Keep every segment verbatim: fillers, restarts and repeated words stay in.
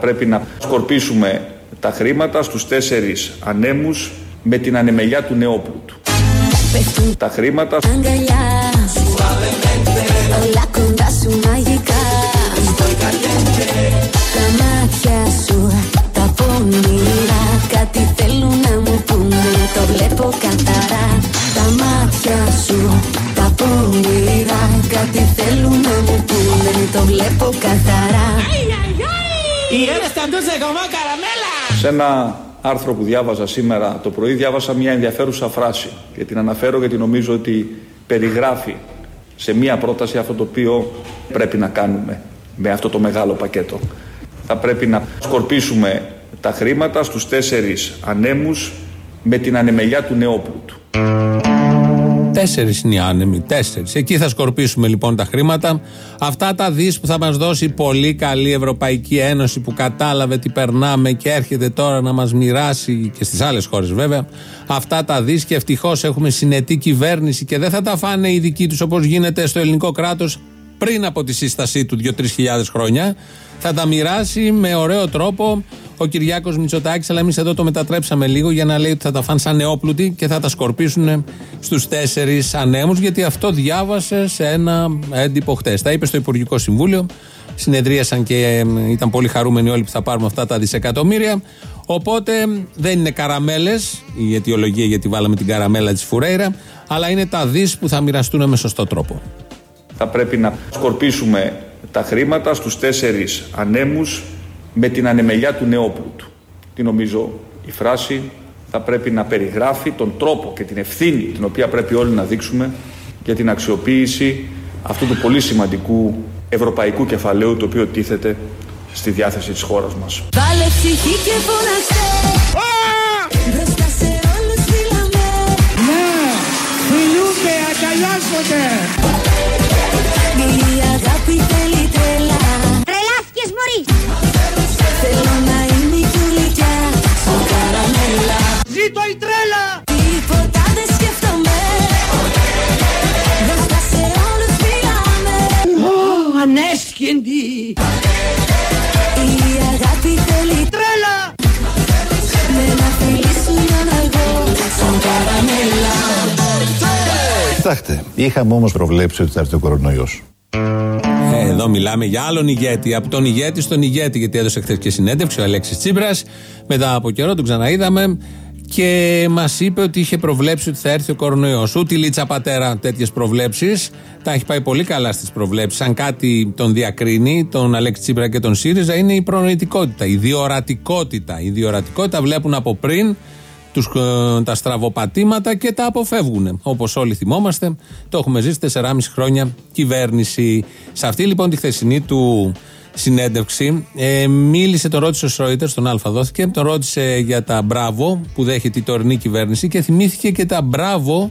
πρέπει να σκορπίσουμε τα χρήματα στους τέσσερις ανέμους με την ανεμελιά του νέου πλούτου. Τα χρήματα όλα κοντά σου μαγικά. Τα μάτια σου, τα πονηρά, κάτι θέλουν να μου πούνε, το βλέπω καθαρά. Τα μάτια σου, τα πονηρά, κάτι θέλουν να μου πούνε, το βλέπω καθαρά. Σε ένα άρθρο που διάβαζα σήμερα το πρωί, διάβασα μια ενδιαφέρουσα φράση και την αναφέρω γιατί νομίζω ότι περιγράφει σε μια πρόταση αυτό το οποίο πρέπει να κάνουμε με αυτό το μεγάλο πακέτο. Θα πρέπει να σκορπίσουμε τα χρήματα στους τέσσερις ανέμους με την ανεμελιά του νέου πλούτου. Τέσσερις είναι οι άνεμοι, τέσσερις. Εκεί θα σκορπίσουμε λοιπόν τα χρήματα. Αυτά τα δις που θα μας δώσει η πολύ καλή Ευρωπαϊκή Ένωση που κατάλαβε τι περνάμε και έρχεται τώρα να μας μοιράσει και στις άλλες χώρες βέβαια. Αυτά τα δις και ευτυχώς έχουμε συνετή κυβέρνηση και δεν θα τα φάνε οι δικοί τους όπως γίνεται στο ελληνικό κράτος πριν από τη σύστασή του δύο-τρεις χιλιάδες χρόνια. Θα τα μοιράσει με ωραίο τρόπο ο Κυριάκος Μητσοτάκης, αλλά εμείς εδώ το μετατρέψαμε λίγο για να λέει ότι θα τα φάνε σαν νεόπλουτοι και θα τα σκορπίσουν στους τέσσερις ανέμους, γιατί αυτό διάβασε σε ένα έντυπο χτες. Τα είπε στο Υπουργικό Συμβούλιο, συνεδρίασαν και ήταν πολύ χαρούμενοι όλοι που θα πάρουμε αυτά τα δισεκατομμύρια. Οπότε δεν είναι καραμέλες, η αιτιολογία γιατί βάλαμε την καραμέλα της Φουρέιρα, αλλά είναι τα δις που θα μοιραστούν με σωστό τρόπο. Θα πρέπει να σκορπίσουμε τα χρήματα στους τέσσερις ανέμους με την ανεμελιά του νέου πλούτου. Τι νομίζω η φράση θα πρέπει να περιγράφει τον τρόπο και την ευθύνη την οποία πρέπει όλοι να δείξουμε για την αξιοποίηση αυτού του πολύ σημαντικού ευρωπαϊκού κεφαλαίου το οποίο τίθεται στη διάθεση της χώρας μας. Βάλε ψυχή και φωνάξε. Μπροστά σε όλους μιλάμε. Ναι, φιλούνται, αγκαλιάζονται. Η αγάπη θέλει τρέλα. Τρελάθηκες μωρή. Θέλω να είμαι η κουλικιά σου καραμέλα. Ζήτω η τρέλα. Τίποτα δεν σκέφτομαι. Μπροστά σε όλους μιλάμε. Ω, ανέσχυντη. Η αγάπη θέλει Τρέλα. με ένα φιλί σου λιώνω εγώ σαν καραμέλα. Κοιτάξτε, είχαμε όμως προβλέψει ότι θα έρθει ο κορονοϊός. Ε, εδώ μιλάμε για άλλον ηγέτη, από τον ηγέτη στον ηγέτη, γιατί έδωσε χθες και συνέντευξη ο Αλέξης Τσίπρας. Μετά από καιρό τον ξαναείδαμε και μας είπε ότι είχε προβλέψει ότι θα έρθει ο κορονοϊός. Ούτε η Λίτσα πατέρα τέτοιες προβλέψεις. Τα έχει πάει πολύ καλά στις προβλέψεις. Αν κάτι τον διακρίνει, τον Αλέξη Τσίπρα και τον ΣΥΡΙΖΑ, είναι η προνοητικότητα, η διορατικότητα. Η διορατικότητα βλέπουν από πριν τους, τα στραβοπατήματα και τα αποφεύγουν. Όπως όλοι θυμόμαστε, το έχουμε ζήσει τεσσεράμισι χρόνια κυβέρνηση. Σε αυτή λοιπόν τη χθεσινή του συνέντευξη ε, μίλησε, το ρώτησε ο Σρόιτερ, στον Αλφα δόθηκε, τον ρώτησε για τα μπράβο που δέχεται η τωρινή κυβέρνηση και θυμήθηκε και τα μπράβο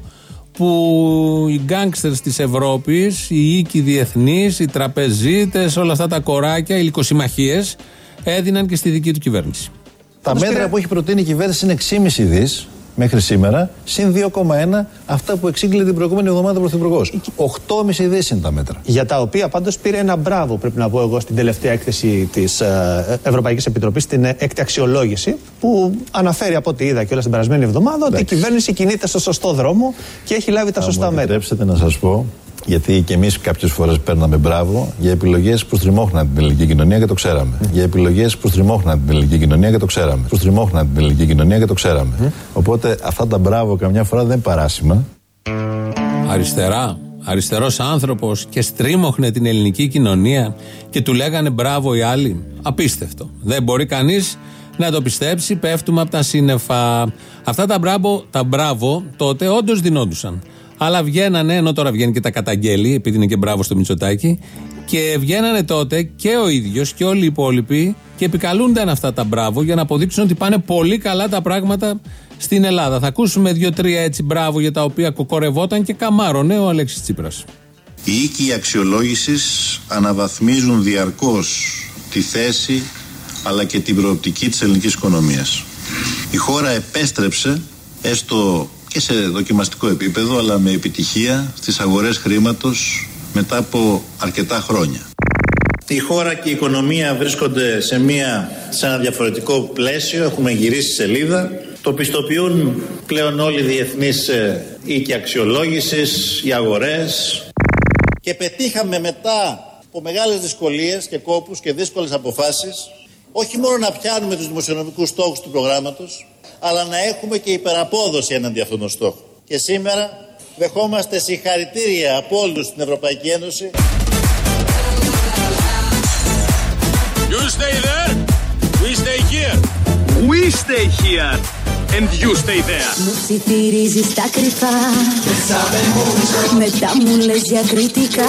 που οι γκάνγκστερς της Ευρώπης, οι οίκοι διεθνείς, οι τραπεζίτες, όλα αυτά τα κοράκια, οι λυκοσυμμαχίες έδιναν και στη δική του κυβέρνηση. Τα μέτρα πήρε... που έχει προτείνει η κυβέρνηση είναι έξι κόμμα πέντε δις μέχρι σήμερα, συν δύο κόμμα ένα αυτά που εξήγηλε την προηγούμενη εβδομάδα ο Πρωθυπουργός. οκτώ κόμμα πέντε δις είναι τα μέτρα. Για τα οποία πάντως πήρε ένα μπράβο, πρέπει να πω εγώ, στην τελευταία έκθεση της ε, Ευρωπαϊκής Επιτροπής, στην έκτη αξιολόγηση, που αναφέρει από ό,τι είδα και όλα την περασμένη εβδομάδα ότι η κυβέρνηση κινείται στο σωστό δρόμο και έχει λάβει τα θα σωστά μου μέτρα. Επιτρέψτε να σας πω, γιατί και εμείς κάποιες φορές παίρναμε μπράβο για επιλογές που στριμώχναν την ελληνική κοινωνία και το ξέραμε. Mm. Για επιλογές που στριμώχναν την ελληνική κοινωνία και το ξέραμε. Που στριμώχναν την ελληνική κοινωνία και το ξέραμε. Mm. Οπότε αυτά τα μπράβο καμιά φορά δεν είναι παράσιμα. Αριστερά. Αριστερός άνθρωπος και στρίμωχνε την ελληνική κοινωνία και του λέγανε μπράβο οι άλλοι. Απίστευτο. Δεν μπορεί κανείς να το πιστέψει. Πέφτουμε από τα σύννεφα. Αυτά τα μπράβο, τα μπράβο τότε όντως δινόντουσαν. Αλλά βγαίνανε, ενώ τώρα βγαίνει και τα καταγγέλει, επειδή είναι και μπράβο στο Μητσοτάκη, και βγαίνανε τότε και ο ίδιος και όλοι οι υπόλοιποι και επικαλούνταν αυτά τα μπράβο για να αποδείξουν ότι πάνε πολύ καλά τα πράγματα στην Ελλάδα. Θα ακούσουμε δύο-τρία έτσι μπράβο για τα οποία κοκορευόταν και καμάρωνε ο Αλέξης Τσίπρας. Οι οίκοι αξιολόγησης αναβαθμίζουν διαρκώς τη θέση αλλά και την προοπτική της ελληνικής οικονομίας. Η χώρα επέστρεψε, έστω και σε δοκιμαστικό επίπεδο, αλλά με επιτυχία, στις αγορές χρήματος μετά από αρκετά χρόνια. Η χώρα και η οικονομία βρίσκονται σε μια σε ένα διαφορετικό πλαίσιο, έχουμε γυρίσει σελίδα. Το πιστοποιούν πλέον όλοι οι διεθνείς οίκοι αξιολόγησης, οι αγορές. Και πετύχαμε μετά από μεγάλες δυσκολίες και κόπους και δύσκολες αποφάσεις όχι μόνο να πιάνουμε τους δημοσιονομικούς στόχους του προγράμματος, αλλά να έχουμε και υπεραπόδοση έναντι αυτών των στόχων. Και σήμερα δεχόμαστε συγχαρητήρια από όλους στην Ευρωπαϊκή Ένωση. You stay there, we stay here. We stay here and you stay there. Μου ψιθυρίζεις τα κρυφά, μετά μου λες διακριτικά.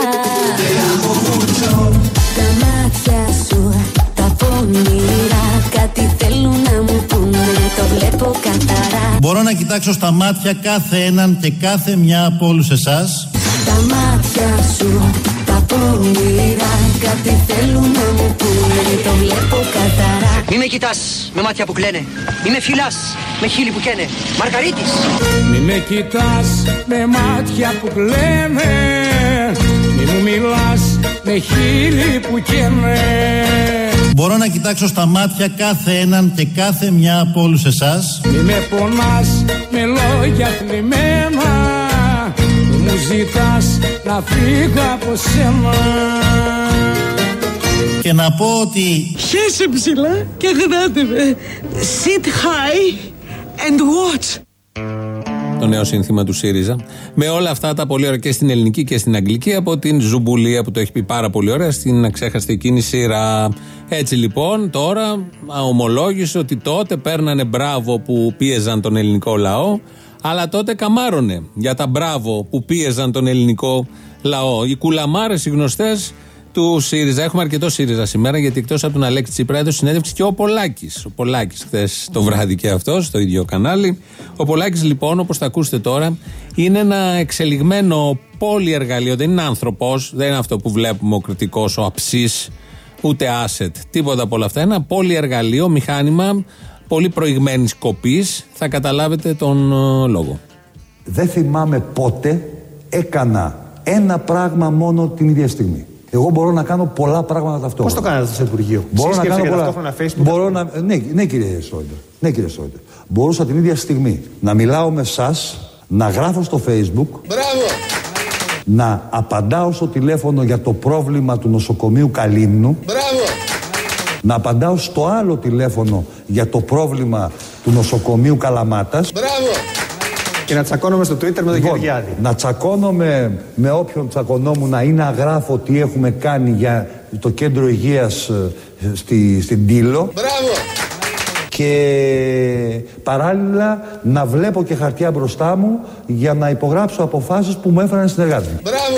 Τα μάτια σου, τα πονηρά, κάτι θέλουν να μου πούνε, το βλέπω καθαρά. Μπορώ να κοιτάξω στα μάτια κάθε έναν και κάθε μια από όλους εσάς. Τα μάτια σου, τα πονηρά, κάτι θέλουν να μου πούνε, το βλέπω καθαρά. Μη με κοιτάς με μάτια που κλαίνε, μη με φυλάς με χείλη που καίνε. Μαργαρίτης. Μη με κοιτάς με μάτια που κλαίνε, μη μου μιλάς με χείλη που καίνε. Μπορώ να κοιτάξω στα μάτια κάθε έναν και κάθε μια από όλους εσάς. Μη με πονάς με λόγια θλιμμένα, μη μου ζητάς να φύγω από σένα. Και να πω ότι χέσε ψηλά και γράτε με. Sit high and watch. Το νέο σύνθημα του ΣΥΡΙΖΑ. Με όλα αυτά τα πολύ ωραία και στην ελληνική και στην αγγλική, από την Ζουμπουλία που το έχει πει πάρα πολύ ωραία στην αξέχαστη εκείνη σειρά. Έτσι λοιπόν τώρα ομολόγησε ότι τότε παίρνανε μπράβο που πίεζαν τον ελληνικό λαό, αλλά τότε καμάρωνε για τα μπράβο που πίεζαν τον ελληνικό λαό. Οι κουλαμάρες, οι γνωστές του ΣΥΡΙΖΑ. Έχουμε αρκετό ΣΥΡΙΖΑ σήμερα, γιατί εκτός από τον Αλέξη Τσίπρα έδωσε συνέντευξη και ο Πολάκης. Ο Πολάκης χθες το βράδυ και αυτός, στο ίδιο κανάλι. Ο Πολάκης λοιπόν, όπως θα ακούσετε τώρα, είναι ένα εξελιγμένο πολυεργαλείο. Δεν είναι άνθρωπος, δεν είναι αυτό που βλέπουμε ο κριτικός, ο αψής, ούτε asset, τίποτα από όλα αυτά. Ένα πολυεργαλείο, μηχάνημα πολύ προηγμένης κοπής. Θα καταλάβετε τον uh, λόγο. Δεν θυμάμαι πότε έκανα ένα πράγμα μόνο την ίδια στιγμή. Εγώ μπορώ να κάνω πολλά πράγματα ταυτόχρονα. Πώς το κάνατε στο Υπουργείο? Μπορώ να κάνω πολλά. Ταυτόχρονα Facebook. Μπορώ να... ναι, ναι, κύριε Σόιντερ. Ναι, κύριε Σόιντερ. Μπορούσα την ίδια στιγμή να μιλάω με εσάς, να γράφω στο Facebook. Μπράβο! Να απαντάω στο τηλέφωνο για το πρόβλημα του νοσοκομείου Καλύμνου. Μπράβο! Να απαντάω στο άλλο τηλέφωνο για το πρόβλημα του νοσοκομείου Καλαμάτας. Μπράβο! Και να τσακώνομαι στο Twitter με τον Γεωργιάδη. Να τσακώνομαι με όποιον τσακωνόμουν ή να γράφω τι έχουμε κάνει για το κέντρο υγείας στη, στην Τήλο. Μπράβο! Και παράλληλα να βλέπω και χαρτιά μπροστά μου για να υπογράψω αποφάσεις που μου έφεραν οι συνεργάτες μου. Μπράβο!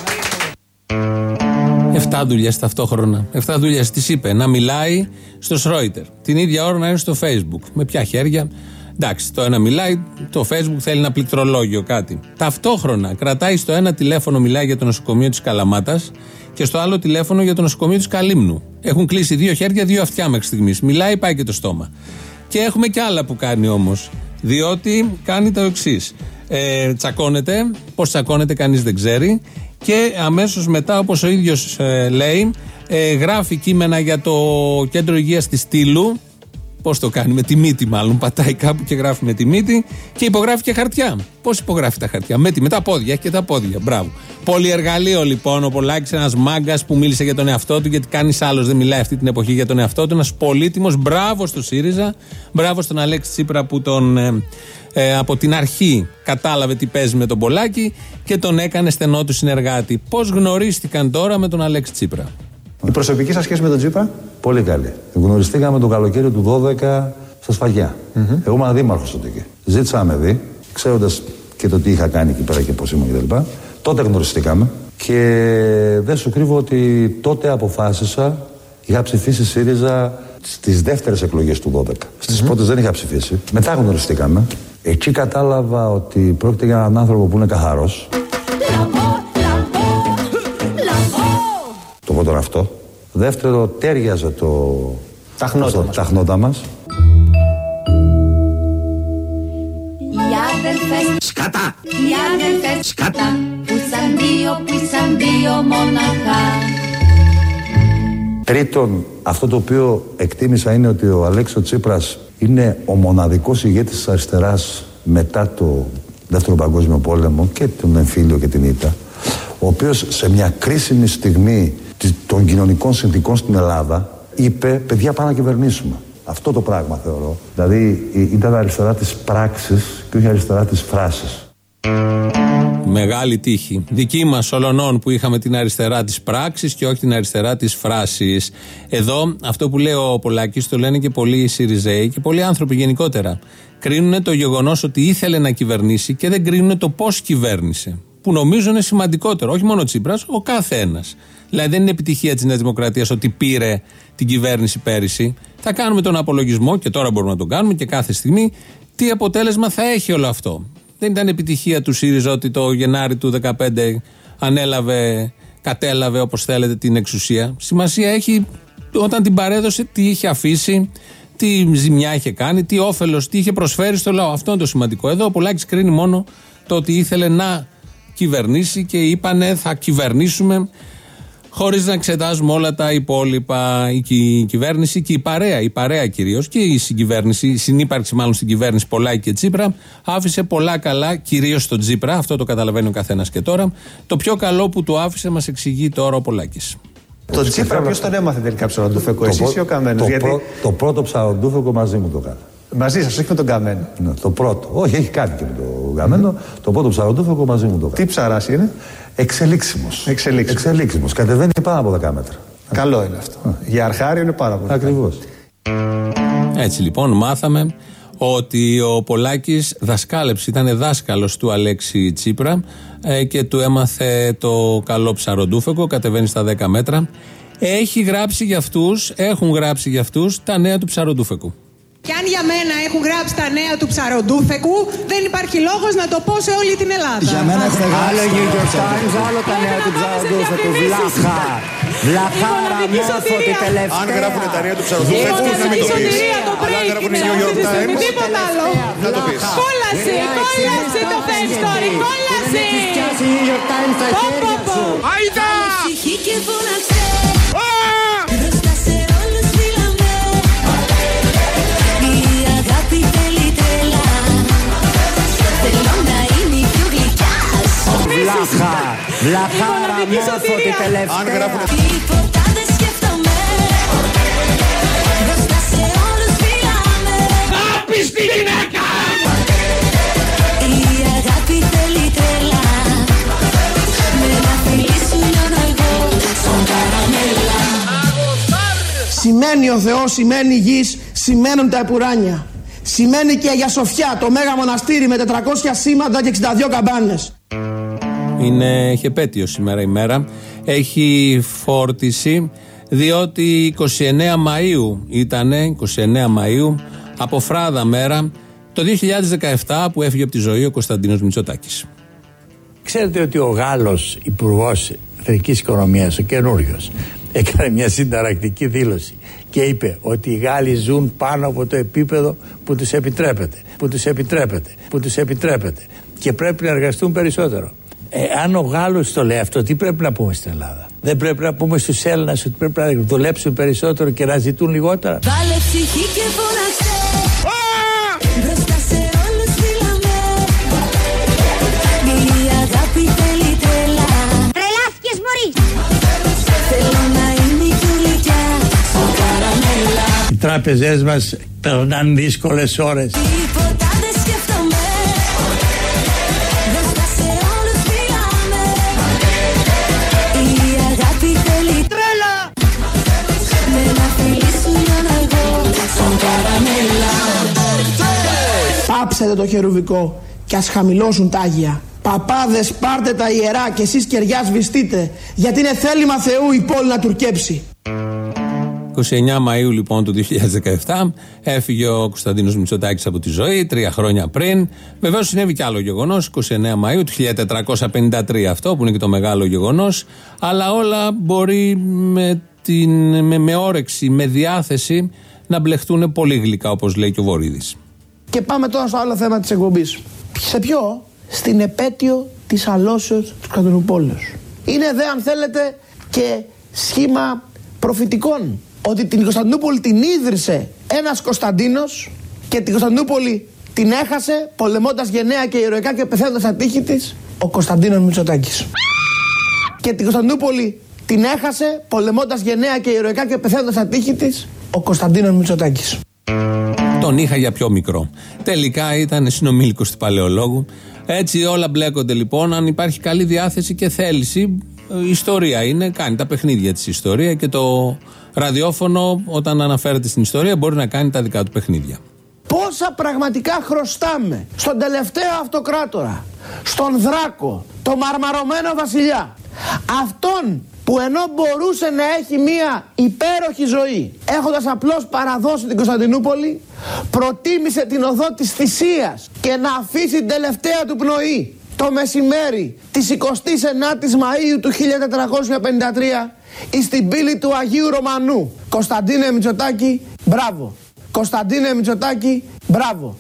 Εφτά δουλειές ταυτόχρονα. Εφτά δουλειές τις είπε. Να μιλάει στο Σρόιτερ. Την ίδια ώρα να είναι στο Facebook. Με ποια χέρια? Εντάξει, το ένα μιλάει, το Facebook θέλει ένα πληκτρολόγιο, κάτι. Ταυτόχρονα κρατάει στο ένα τηλέφωνο, μιλάει για το νοσοκομείο της Καλαμάτας και στο άλλο τηλέφωνο για το νοσοκομείο της Καλύμνου. Έχουν κλείσει δύο χέρια, δύο αυτιά μέχρι στιγμής. Μιλάει, πάει και το στόμα. Και έχουμε και άλλα που κάνει όμως. Διότι κάνει το εξής. Ε, τσακώνεται, πώς τσακώνεται κανείς δεν ξέρει. Και αμέσως μετά, όπως ο ίδιος ε, λέει, ε, γράφει κείμενα για το κέντρο υγείας της Στήλου. Πώς το κάνει, με τη μύτη μάλλον. Πατάει κάπου και γράφει με τη μύτη και υπογράφει και χαρτιά. Πώς υπογράφει τα χαρτιά? Με, τη, με τα πόδια, έχει και τα πόδια. Μπράβο. Πολυεργαλείο λοιπόν. Ο Πολάκης, ένας μάγκας που μίλησε για τον εαυτό του, γιατί κανείς άλλος δεν μιλάει αυτή την εποχή για τον εαυτό του. Ένας πολύτιμος. Μπράβο στο ΣΥΡΙΖΑ. Μπράβο στον Αλέξη Τσίπρα που τον ε, ε, από την αρχή κατάλαβε τι παίζει με τον Πολάκη και τον έκανε στενό του συνεργάτη. Πώς γνωρίστηκαν τώρα με τον Αλέξη Τσίπρα? Η προσωπική σας σχέση με τον Τσίπρα? Πολύ καλή. Γνωριστήκαμε το καλοκαίρι του δώδεκα στα Σφαγιά. Mm-hmm. Εγώ ήμουν δήμαρχος τότε εκεί. Ζήτησα να με δει, ξέροντας και το τι είχα κάνει εκεί πέρα και πώς ήμουν κτλ. Τότε γνωριστήκαμε και δεν σου κρύβω ότι τότε αποφάσισα, είχα ψηφίσει ΣΥΡΙΖΑ στις δεύτερες εκλογές του δώδεκα. Στις mm-hmm. πρώτες δεν είχα ψηφίσει. Μετά γνωριστήκαμε. Εκεί κατάλαβα ότι πρόκειται για έναν άνθρωπο που είναι καθαρός. Το πρώτο αυτό. Δεύτερο, τέριαζε το ταχνότα μας. Σκατά! Οι αδελφές σκατά, που σαν δύο, που σαν δύο μοναχά. Τρίτον, αυτό το οποίο εκτίμησα είναι ότι ο Αλέξης Τσίπρας είναι ο μοναδικός ηγέτης της αριστεράς μετά το Δεύτερο Παγκόσμιο Πόλεμο και τον εμφύλιο και την ήττα, ο οποίος σε μια κρίσιμη στιγμή των κοινωνικών συνθηκών στην Ελλάδα είπε, παιδιά, πάμε να κυβερνήσουμε. Αυτό το πράγμα θεωρώ. Δηλαδή ήταν αριστερά της πράξης και όχι αριστερά της φράσης. Μεγάλη τύχη. Δική μας ολονών που είχαμε την αριστερά της πράξης και όχι την αριστερά της φράσης. Εδώ αυτό που λέει ο Πολάκης το λένε και πολλοί Σιριζέοι και πολλοί άνθρωποι γενικότερα. Κρίνουν το γεγονός ότι ήθελε να κυβερνήσει και δεν κρίνουν το πώς κυβέρνησε. Που νομίζω είναι σημαντικότερο. Όχι μόνο ο Τσίπρας, ο κάθε ένας. Δηλαδή δεν είναι επιτυχία της Νέας Δημοκρατίας ότι πήρε την κυβέρνηση πέρυσι. Θα κάνουμε τον απολογισμό και τώρα μπορούμε να τον κάνουμε και κάθε στιγμή τι αποτέλεσμα θα έχει όλο αυτό. Δεν ήταν επιτυχία του ΣΥΡΙΖΑ ότι το Γενάρη του δεκαπέντε ανέλαβε, κατέλαβε όπως θέλετε την εξουσία. Σημασία έχει όταν την παρέδωσε τι είχε αφήσει, τι ζημιά είχε κάνει, τι όφελος, τι είχε προσφέρει στο λαό. Αυτό είναι το σημαντικό. Εδώ ο Πολάκης κρίνει μόνο το ότι ήθελε να κυβερνήσει και είπανε θα κυβερνήσουμε χωρίς να εξετάζουμε όλα τα υπόλοιπα. Η κυβέρνηση και η παρέα, η παρέα κυρίως και η συγκυβέρνηση, η συνύπαρξη μάλλον στην κυβέρνηση Πολάκη και Τσίπρα άφησε πολλά καλά, κυρίως στον Τσίπρα, αυτό το καταλαβαίνει ο καθένας και τώρα. Το πιο καλό που του άφησε μας εξηγεί τώρα ο Πολάκης. Το Τσίπρα ποιος τον έμαθε τελικά ψαροντούφεκο, εσείς ή ο Καμένος? Το, γιατί... πρω, το πρώτο ψαροντούφεκο μαζί μου το κάνω. Μαζί σας, όχι με τον Καμένο? Ναι, το πρώτο. Όχι, έχει κάνει και με τον Καμένο. Το πρώτο ψαροντούφεκο μαζί μου το κάνω. Τι ψαράς είναι? Εξελίξιμος. Εξελίξιμος. Εξελίξιμος. Κατεβαίνει πάνω από δέκα μέτρα. Καλό είναι αυτό. Α. Για αρχάριο είναι πάρα πολύ. Ακριβώς. Έτσι λοιπόν μάθαμε ότι ο Πολάκης δασκάλεψε, ήταν δάσκαλος του Αλέξη Τσίπρα ε, και του έμαθε το καλό ψαροντούφεκο, κατεβαίνει στα δέκα μέτρα. Έχει γράψει για αυτούς, έχουν γράψει για αυτούς τα νέα του ψαροντούφεκου. Και αν για μένα έχουν γράψει τα νέα του ψαροντούφεκου, δεν υπάρχει λόγος να το πω σε όλη την Ελλάδα. Για μένα έχουν γράψει άλλο New York Times, άλλο τα νέα του ψαροντούφεκου. Βλάχα. Βλαχάρα μόρφωτη τελευταία. Αν γράφουν τα νέα του ψαροντούφεκου, να μην το πεις. Αλλά αν γράφουν New York Times, τίποτα άλλο. Να το πεις. Κόλαση, κόλαση το fake story, κόλαση. Πω πω πω. Άιντα! Βλάχα, βλαχάρα μόρφωτη τελευταία. Αν γράφουν... Τίποτα δεν σκέφτομαι. Μπροστά σε όλους φυλάμε. Άπιστη γυναίκα! Η αγάπη θέλει τρέλα. Με ένα φιλί σου λιώνω εγώ σαν καραμέλα. Σημαίνει ο Θεός, σημαίνει η γης, σημαίνουν τα επουράνια. Σημαίνει και η Αγία Σοφιά, το μέγα μοναστήρι με τετρακόσια σήματα και εξήντα δύο καμπάνες. Είναι, έχει επέτειο σήμερα η μέρα. Έχει φόρτιση διότι είκοσι εννέα Μαΐου ήτανε, είκοσι εννέα Μαΐου, από φράδα μέρα, το δύο χιλιάδες δεκαεπτά που έφυγε από τη ζωή ο Κωνσταντίνος Μητσοτάκης. Ξέρετε ότι ο Γάλλος Υπουργός Εθνικής Οικονομίας, ο καινούριος, έκανε μια συνταρακτική δήλωση και είπε ότι οι Γάλλοι ζουν πάνω από το επίπεδο που τους επιτρέπεται, που τους επιτρέπεται, που τους επιτρέπεται και πρέπει να εργαστούν περισσότερο. Ε, αν ο Γάλλος το λέει αυτό, τι πρέπει να πούμε στην Ελλάδα? Δεν πρέπει να πούμε στους Έλληνες ότι πρέπει να δουλέψουν περισσότερο και να ζητούν λιγότερα? Βάλε ψυχή και φωνάξε. Μπροστά σε όλους φυλάμε. Η αγάπη θέλει τρέλα. Τρελάθηκες μωρή. Θέλω να είναι η κουλικιά σαν καραμέλα. Οι τράπεζές μας περνάνε δύσκολες ώρες. Τίποτα δεν σκέφτομαι. Μπροστά σε όλους φυλάμε. Η αγάπη θέλει τρέλα. Με ένα φιλί σου λιώνω εγώ σαν καραμέλα. Πάψετε το χερουβικό και ας χαμηλώσουν τα Άγια. Παπάδες, πάρτε τα ιερά και εσείς κεριά σβηστείτε, γιατί είναι θέλημα Θεού η πόλη να τουρκέψει. είκοσι εννέα Μαΐου λοιπόν του δύο χιλιάδες δεκαεπτά έφυγε ο Κωνσταντίνος Μητσοτάκης από τη ζωή, τρία χρόνια πριν. Βεβαίως συνέβη και άλλο γεγονός, είκοσι εννέα Μαΐου του χίλια τετρακόσια πενήντα τρία αυτό που είναι και το μεγάλο γεγονός, αλλά όλα μπορεί με, την, με, με όρεξη, με διάθεση να μπλεχτούν πολύ γλυκά όπως λέει και ο Βορίδης. Και πάμε τώρα στο άλλο θέμα της εκπομπής. Σε ποιο? Στην επέτειο της αλώσεως του Κωνσταντινούπολεως. Είναι δε αν θέλετε και σχήμα προφητικών ότι την Κωνσταντινούπολη την ίδρυσε ένας Κωνσταντίνος και την Κωνσταντινούπολη την έχασε πολεμώντας γενναία και ηρωικά και πεθαίνοντας στα τείχη της ο Κωνσταντίνος Μητσοτάκης. Και την Κωνσταντινούπολη την έχασε πολεμώντας γενναία και ηρωικά και πεθαίνοντας στα τείχη της ο Κωνσταντίνος Μητσοτάκης. Τον είχα για πιο μικρό. Τελικά ήταν συνομήλικος του Παλαιολόγου. Έτσι όλα μπλέκονται λοιπόν. Αν υπάρχει καλή διάθεση και θέληση, η ιστορία είναι, κάνει τα παιχνίδια της ιστορία και το ραδιόφωνο όταν αναφέρεται στην ιστορία μπορεί να κάνει τα δικά του παιχνίδια. Πόσα πραγματικά χρωστάμε στον τελευταίο αυτοκράτορα, στον Δράκο, το μαρμαρωμένο βασιλιά, αυτόν που ενώ μπορούσε να έχει μία υπέροχη ζωή, έχοντας απλώς παραδώσει την Κωνσταντινούπολη, προτίμησε την οδό της θυσίας και να αφήσει την τελευταία του πνοή το μεσημέρι της εικοστής ενάτης Μαΐου του χίλια τετρακόσια πενήντα τρία στην πύλη του Αγίου Ρωμανού. Κωνσταντίνε Μητσοτάκη, μπράβο. Κωνσταντίνε Μητσοτάκη, μπράβο.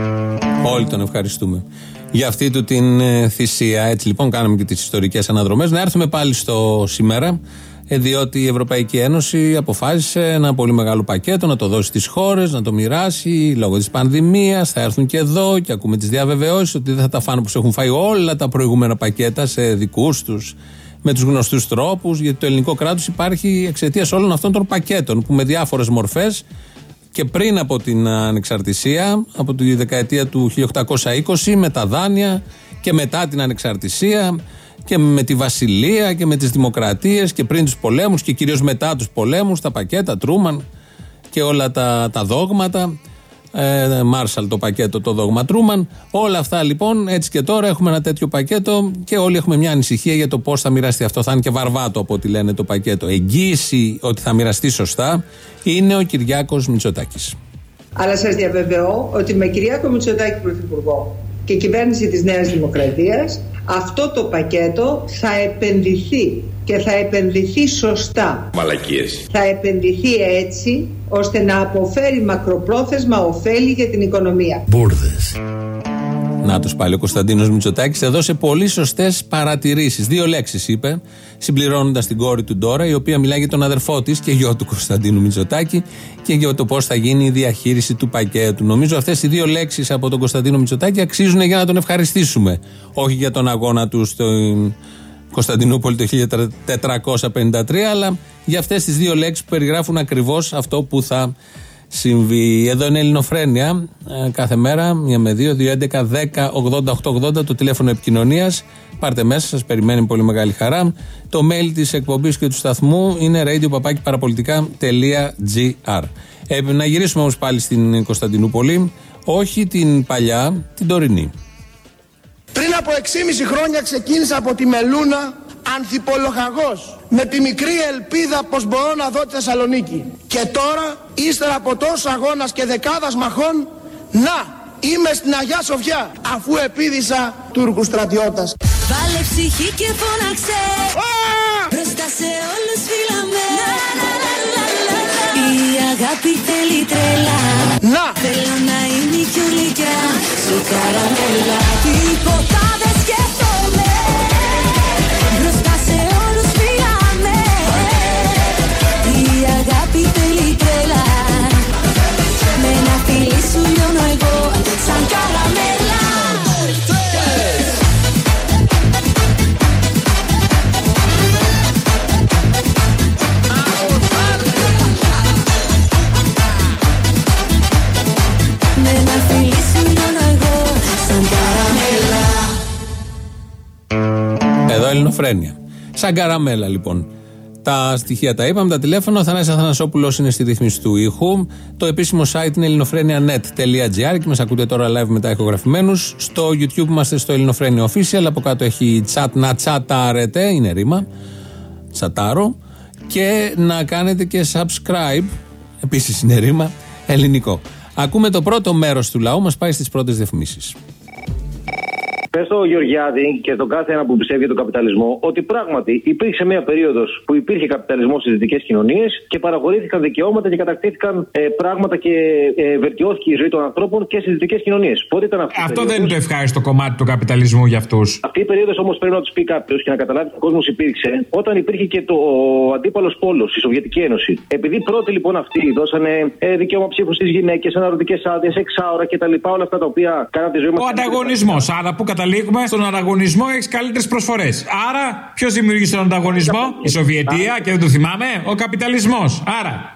Όλοι τον ευχαριστούμε για αυτή του την ε, θυσία. Έτσι λοιπόν κάναμε και τις ιστορικές αναδρομές. Να έρθουμε πάλι στο σήμερα, ε, διότι η Ευρωπαϊκή Ένωση αποφάσισε ένα πολύ μεγάλο πακέτο να το δώσει στις χώρες, να το μοιράσει λόγω της πανδημίας. Θα έρθουν και εδώ και ακούμε τις διαβεβαιώσεις ότι δεν θα τα φάνε όπως έχουν φάει όλα τα προηγούμενα πακέτα σε δικούς τους, με τους γνωστούς τρόπους, γιατί το ελληνικό κράτος υπάρχει εξαιτίας όλων αυτών των πακέτων που με διάφορες μορφές και πριν από την ανεξαρτησία, από τη δεκαετία του χίλια οκτακόσια είκοσι, με τα δάνεια και μετά την ανεξαρτησία και με τη βασιλεία και με τις δημοκρατίες και πριν τους πολέμους και κυρίως μετά τους πολέμους, τα πακέτα, Τρούμαν και όλα τα, τα δόγματα, ε, Μάρσαλ το πακέτο, το δόγμα Τρούμαν, όλα αυτά λοιπόν. Έτσι και τώρα έχουμε ένα τέτοιο πακέτο και όλοι έχουμε μια ανησυχία για το πώς θα μοιραστεί αυτό. Θα είναι και βαρβάτο από ό,τι λένε το πακέτο. Εγγύηση ότι θα μοιραστεί σωστά είναι ο Κυριάκος Μητσοτάκης. Αλλά σας διαβεβαιώ ότι με Κυριάκο Μητσοτάκη Πρωθυπουργό και κυβέρνηση της Νέας Δημοκρατίας αυτό το πακέτο θα επενδυθεί και θα επενδυθεί σωστά. Μαλακίες. Θα επενδυθεί έτσι ώστε να αποφέρει μακροπρόθεσμα ωφέλη για την οικονομία. Μπούρδες. Να τους πάλι ο Κωνσταντίνος Μητσοτάκης έδωσε πολύ σωστές παρατηρήσεις. Δύο λέξεις είπε, συμπληρώνοντας την κόρη του Ντόρα, η οποία μιλάει για τον αδερφό της και γιο του Κωνσταντίνου Μητσοτάκη και για το πώς θα γίνει η διαχείριση του πακέτου. Νομίζω αυτές οι δύο λέξεις από τον Κωνσταντίνο Μητσοτάκη αξίζουν για να τον ευχαριστήσουμε. Όχι για τον αγώνα του στην Κωνσταντινούπολη το χίλια τετρακόσια πενήντα τρία, αλλά για αυτές τις δύο λέξεις που περιγράφουν ακριβώς αυτό που θα συμβεί. Εδώ είναι Ελληνοφρένεια, ε, κάθε μέρα, μία με δύο, δύο έντεκα δέκα ογδόντα οκτώ ογδόντα το τηλέφωνο επικοινωνίας. Πάρτε μέσα, σας περιμένει με πολύ μεγάλη χαρά. Το mail της εκπομπής και του σταθμού είναι radio παπάκι παραπολιτικά τελεία gr. Ε, να γυρίσουμε όμως πάλι στην Κωνσταντινούπολη, όχι την παλιά, την τωρινή. Πριν από εξήμιση χρόνια ξεκίνησα από τη Μελούνα ανθιπολοχαγός, με τη μικρή ελπίδα πως μπορώ να δω τη Θεσσαλονίκη. Και τώρα, ύστερα από τόσο αγώνας και δεκάδας μαχών, να, είμαι στην Αγιά Σοφιά, αφού επίδησα Τούρκους στρατιώτας. Βάλε ψυχή και φώναξε, μπροστά σε όλους φύλαμε. Η αγάπη θέλει τρέλα, να, θέλω να είναι πιο γλυκιά, σου καραμέλα. Τίποτα δεν σκέφτομαι, μπροστά σε όλους φύλαμε. Η αγάπη θέλει τρέλα, με ένα φιλί σου λιώνω εγώ, σαν καραμέλα. Εδώ Ελληνοφρένεια. Σαν καραμέλα λοιπόν. Τα στοιχεία τα είπαμε, τα τηλέφωνα. Ο Θανάσης Αθανασόπουλος είναι στη ρύθμιση του ήχου. Το επίσημο site είναι ελληνοφρένια τελεία net τελεία gr και μας ακούτε τώρα live μετά ηχογραφημένους. Στο YouTube είμαστε στο Ελληνοφρένια Official. Από κάτω έχει chat να τσατάρετε, είναι ρήμα. Τσατάρω. Και να κάνετε και subscribe. Επίσης είναι ρήμα ελληνικό. Ακούμε το πρώτο μέρος του λαού, μας πάει στις πρώτες διαφημίσεις. Πες στο Γεωργιάδη και στον κάθε ένα που πιστεύει για τον καπιταλισμό ότι πράγματι υπήρξε μια περίοδος που υπήρχε καπιταλισμός στις δυτικές κοινωνίες και παραχωρήθηκαν δικαιώματα και κατακτήθηκαν ε, πράγματα και ε, βελτιώθηκε η ζωή των ανθρώπων και στις δυτικές κοινωνίες. Πότε ήταν αυτή Αυτό δεν είναι το ευχάριστο κομμάτι του καπιταλισμού για αυτούς. Αυτή η περίοδος όμως πρέπει να τους πει κάποιος και να καταλάβει ότι ο κόσμος υπήρξε όταν υπήρχε και το αντίπαλος πόλος, η Σοβιετική Ένωση. Επειδή πρώτοι λοιπόν αυτοί δώσανε ε, δικαίωμα ψήφου στις γυναίκες, αναρωτικές άδειες, εξάωρα κτλ. Όλα αυτά τα οποία κάναν τη ζωή μας. Ο ανταγωνισμός. Άρα που καταλήγουμε στον ανταγωνισμό έχεις καλύτερες προσφορές. Άρα ποιος δημιουργήσε τον ανταγωνισμό? Η Σοβιετία και δεν το θυμάμαι. Ο καπιταλισμός. Άρα.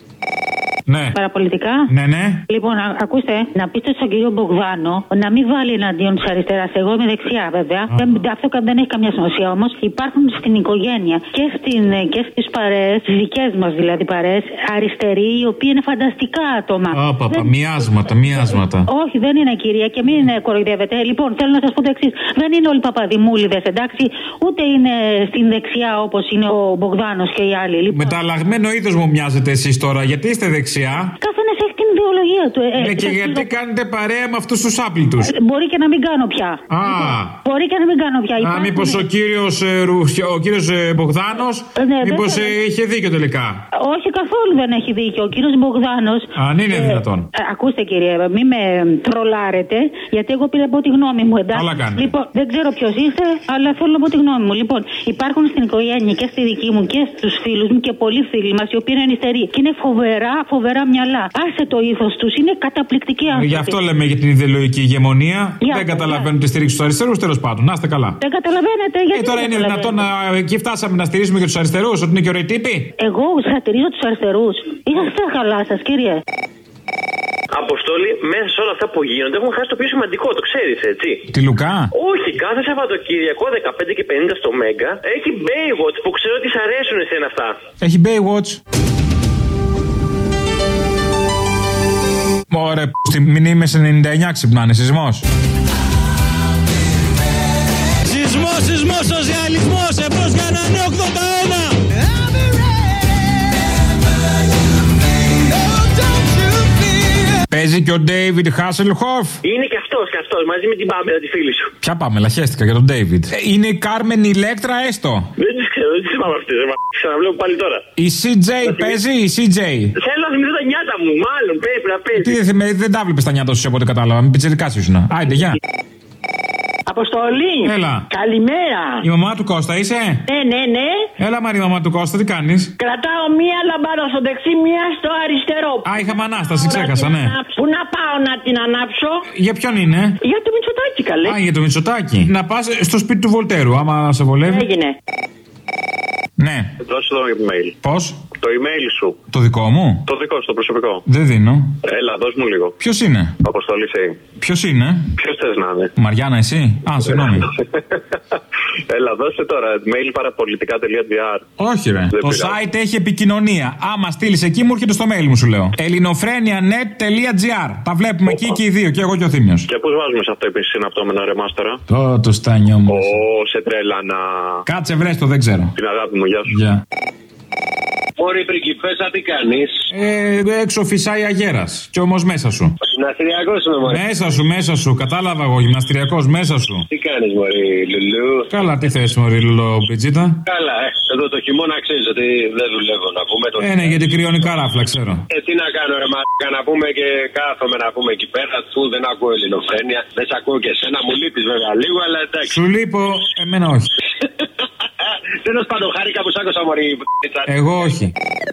Ναι. Παραπολιτικά. Ναι, ναι. Λοιπόν, α, ακούστε, να πείτε στον κύριο Μπογδάνο να μην βάλει εναντίον τη αριστερά. Εγώ είμαι δεξιά, βέβαια. Oh. Δεν, αυτό δεν έχει καμιά σημασία όμως. Υπάρχουν στην οικογένεια και, στην, και στις παρέες, στις δικές μας δηλαδή παρέες, αριστεροί, οι οποίοι είναι φανταστικά άτομα. Ωπαπα, δεν... μοιάσματα, μοιάσματα. Όχι, δεν είναι κυρία και μην κοροϊδεύετε. Λοιπόν, θέλω να σας πω το εξής. Δεν είναι όλοι παπαδημούλιδες, εντάξει. Ούτε είναι στην δεξιά όπως είναι ο Μπογδάνος και οι άλλοι. Λοιπόν. Μεταλλαγμένο είδος μου μοιάζετε εσείς τώρα, γιατί είστε δεξιά. Καθένας έχει την ιδεολογία του. Ε, ναι, και γιατί το... κάνετε παρέα με αυτούς τους άπλητους? Μπορεί και να μην κάνω πια. Α. Λοιπόν, μπορεί και να μην κάνω πια. Α, μήπως ο κύριος, ο κύριος Μπογδάνος, ναι, μήπως ε, είχε δίκιο τελικά? Όχι, καθόλου δεν έχει δίκιο. Ο κύριος Μπογδάνος. Αν είναι ε, δυνατόν. Ε, ακούστε κύριε, μην με τρολάρετε, γιατί εγώ πήρα από τη γνώμη μου, εντάξει. Καλά κάνετε. Λοιπόν, δεν ξέρω ποιος είστε, αλλά θέλω να πω τη γνώμη μου. Λοιπόν, υπάρχουν στην οικογένεια και στη δική μου και στους φίλους μου και πολλοί φίλοι μας οι οποίοι είναι αριστεροί. Και είναι φοβερά, φοβερά μυαλά. Άσε το ήθος τους, είναι καταπληκτικοί άνθρωποι. Γι' αυτό λέμε για την ιδεολογική ηγεμονία. Για δεν καταλαβαίνουν τη στήριξη στους αριστερούς, τέλος πάντων. Να είστε καλά. Δεν καταλαβαίνετε γιατί. Ε, τώρα είναι δυνατόν να. Εκεί φτάσαμε να στηρίζουμε και τους αριστερούς, ότι είναι και ωραίοι τύποι. Εγώ σατηρίζω τους αριστερούς. Είσαστε καλά σας, κύριε. Αποστόλη, μέσα σε όλα αυτά που γίνονται έχουν χάσει το πιο σημαντικό, το ξέρεις, έτσι. Τη Λουκά? Όχι, κάθε Σαββατοκύριακο δεκαπέντε και πενήντα στο Μέγκα έχει Baywatch που ξέρω ότι σ' αρέσουν εσένα αυτά. Έχει Baywatch. Ωραία, στη μηνύμες ενενήντα εννιά ξυπνάνε, σεισμός. Σεισμός, σεισμός, σοσιαλισμός, εμπρός για να είναι ογδόντα ένα. Παίζει και ο Ντέιβιντ Χάσελχοφ. Είναι και αυτός, και αυτός, μαζί με την Πάμελα, τη φίλη σου. Ποια Πάμελα, χαίστηκα για τον Ντέιβιντ. Είναι η Κάρμεν Ηλέκτρα, έστω. Δεν τις ξέρω, δεν τις θυμάμαι αυτές, ξαναβλέπω πάλι τώρα. Η σι τζέι παίζει, η σι τζέι. Θέλω να θυμηθώ τα νιάτα μου, μάλλον πρέπει να παίζει. Τι δεν, δεν τα βλέπεις τα νιάτα σου από ό,τι κατάλαβα, με πιτσιρικάς ήσουνα. Άιντε, γεια. Αποστολή! Έλα. Καλημέρα! Η μαμά του Κώστα είσαι? Ναι, ναι, ναι. Έλα, Μαρή, μαμά του Κώστα, τι κάνεις? Κρατάω μία λαμπάδα στο δεξί, μία στο αριστερό. Α, είχαμε ανάσταση, ξέχασα, ναι. Πού να πάω να την ανάψω? Για ποιον είναι? Για το Μητσοτάκη, καλέ. Α, για το Μητσοτάκη. Να πας στο σπίτι του Βολτέρου, άμα σε βολεύει. Έγινε. Ναι. Δώσε το email. Πώς? Το email σου. Το δικό μου? Το δικό σου, το προσωπικό. Δεν δίνω. Έλα, δώσ' μου λίγο. Ποιος είναι? Αποστολή εσύ. Ποιος είναι? Ποιος θες να είναι? Μαριάννα, εσύ? Α, συγγνώμη. Έλα, δώσε τώρα. mail παραπολιτικά τελεία τζι άρ. Όχι, ρε. Δεν το πειράζει. site έχει επικοινωνία. Άμα στείλεις εκεί, μου έρχεται στο mail μου, σου λέω. ελληνοφρένια.net τελεία τζι άρ. Τα βλέπουμε εκεί και οι δύο, και εγώ και ο Θήμιος. Και πώς βάζουμε σε αυτό επίσης συναπτώμενα ρε μάστερα? Το, το στάνιο μου. Ω, σε τρέλανα. Κάτσε, βρες το, δεν ξέρω. Την αγάπη μου, γεια σου. Γεια. Ωραία, πριγκιπέσα, τι κάνεις? Ε, έξω φυσάει αγέρας. Κι όμως μέσα σου. Γυμναστηριακός είμαι, μωρή. Μέσα σου, μέσα σου. Κατάλαβα εγώ, γυμναστηριακός μέσα σου. Τι κάνεις, μωρή, Λουλού? Καλά, τι θες, μωρή, Λουλού, πιτζίτα? Καλά, ε. Εδώ το χειμώνα ξέρεις ότι δεν δουλεύω να πούμε. Το... Ε, ναι, γιατί κρυώνει καράφλα, ξέρω. Ε, τι να κάνω, ρε μαλάκα, να πούμε και κάθομαι να πούμε εκεί πέρα. Του δεν ακούω ελληνοφρένεια. Δεν σ' ακούω και εσένα, μου λείπεις βέβαια λίγο, αλλά εντάξει. Σου λείπω, εμένα όχι. Τέλος πάντων, χάρηκα που σ' άκουσα, μωρή. Εγώ όχι.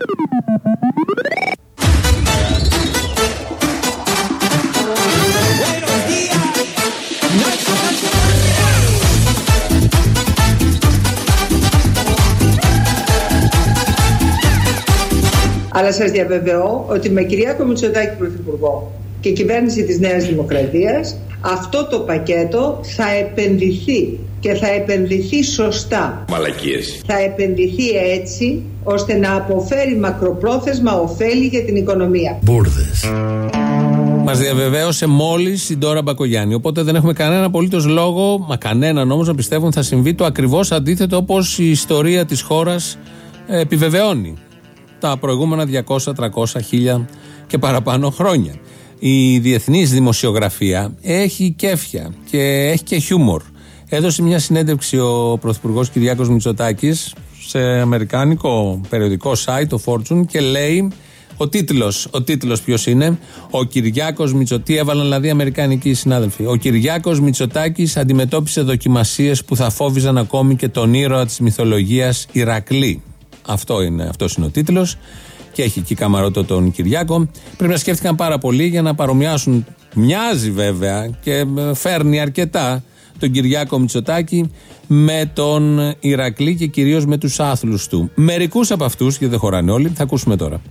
Αλλά σας διαβεβαιώ ότι με Κυριάκο Μητσοτάκη Πρωθυπουργό και κυβέρνηση της Νέας Δημοκρατίας αυτό το πακέτο θα επενδυθεί και θα επενδυθεί σωστά. Μαλακίες. Θα επενδυθεί έτσι ώστε να αποφέρει μακροπρόθεσμα ωφέλη για την οικονομία. Μπούρδες. Μας διαβεβαίωσε μόλις η Ντόρα Μπακογιάννη. Οπότε δεν έχουμε κανένα απολύτως λόγο, μα κανέναν όμως, να πιστεύουν θα συμβεί το ακριβώς αντίθετο, όπως η ιστορία της χώρας επιβεβαιώνει τα προηγούμενα διακόσια, τριακόσια, χίλια και παραπάνω χρόνια. Η διεθνής δημοσιογραφία έχει κέφια και έχει και χιούμορ. Έδωσε μια συνέντευξη ο Πρωθυπουργός Κυριάκος Μητσοτάκης σε αμερικάνικο περιοδικό site, το Fortune, και λέει, ο τίτλος, ο τίτλος ποιος είναι? Ο Κυριάκος Μητσοτάκης, έβαλαν δηλαδή αμερικανικοί συνάδελφοι. Ο Κυριάκος Μητσοτάκης αντιμετώπισε δοκιμασίες που θα φόβιζαν ακόμη και τον ήρωα της μυθολογίας Ηρακλή. Αυτό είναι, αυτός είναι ο τίτλος. Και έχει εκεί καμαρότο τον Κυριάκο. Πρέπει να σκέφτηκαν πάρα πολύ για να παρομοιάσουν. Μοιάζει βέβαια και φέρνει αρκετά τον Κυριάκο Μητσοτάκη με τον Ηρακλή και κυρίως με τους άθλους του. Μερικούς από αυτούς, γιατί δεν χωράνε όλοι, θα ακούσουμε τώρα.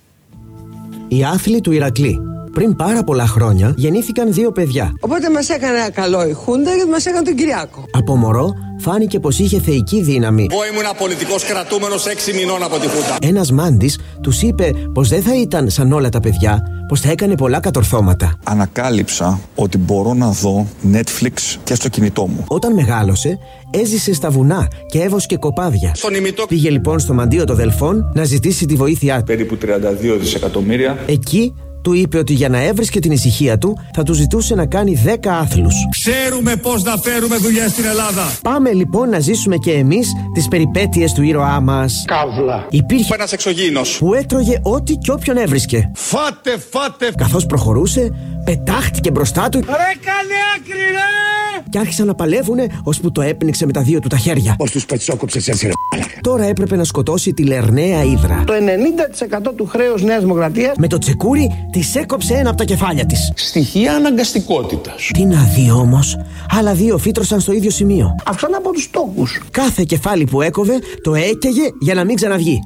Οι άθλοι του Ηρακλή. Πριν πάρα πολλά χρόνια γεννήθηκαν δύο παιδιά. Οπότε μας έκανε ένα καλό η Χούντα γιατί μας έκανε τον Κυριάκο. Από μωρό φάνηκε πως είχε θεϊκή δύναμη. Εγώ ήμουν πολιτικός κρατούμενος έξι μηνών από τη Χούντα. Ένας μάντης τους είπε πως δεν θα ήταν σαν όλα τα παιδιά, πως θα έκανε πολλά κατορθώματα. Ανακάλυψα ότι μπορώ να δω Netflix και στο κινητό μου. Όταν μεγάλωσε, έζησε στα βουνά και έβοσκε κοπάδια. Στον ημιτό... Πήγε λοιπόν στο μαντίο των Δελφών να ζητήσει τη βοήθειά του. Περίπου τριάντα δύο δισεκατομμύρια. Εκεί του είπε ότι για να έβρισκε την ησυχία του θα του ζητούσε να κάνει δέκα άθλους. Ξέρουμε πώς να φέρουμε δουλειά στην Ελλάδα. Πάμε λοιπόν να ζήσουμε και εμείς τις περιπέτειες του ήρωά μας. Καύλα. Υπήρχε ένας εξωγήινος που έτρωγε ό,τι και όποιον έβρισκε. Φάτε, φάτε. Καθώς προχωρούσε, πετάχτηκε μπροστά του. Ρε καλέ άκρη ρε! Και άρχισαν να παλεύουνε, ώσπου το έπνιξε με τα δύο του τα χέρια. Πώς τους πετσόκοψες έτσι ρε. Τώρα έπρεπε να σκοτώσει τη Λερναία Ύδρα. Το ενενήντα τοις εκατό του χρέους Νέας Δημοκρατίας με το τσεκούρι της έκοψε ένα από τα κεφάλια της. Στοιχεία αναγκαστικότητας. Τι να δει όμως, άλλα δύο φύτρωσαν στο ίδιο σημείο. Αυτό είναι από τους τόκους. Κάθε κεφάλι που έκοβε το έκαιγε για να μην ξαναβγεί.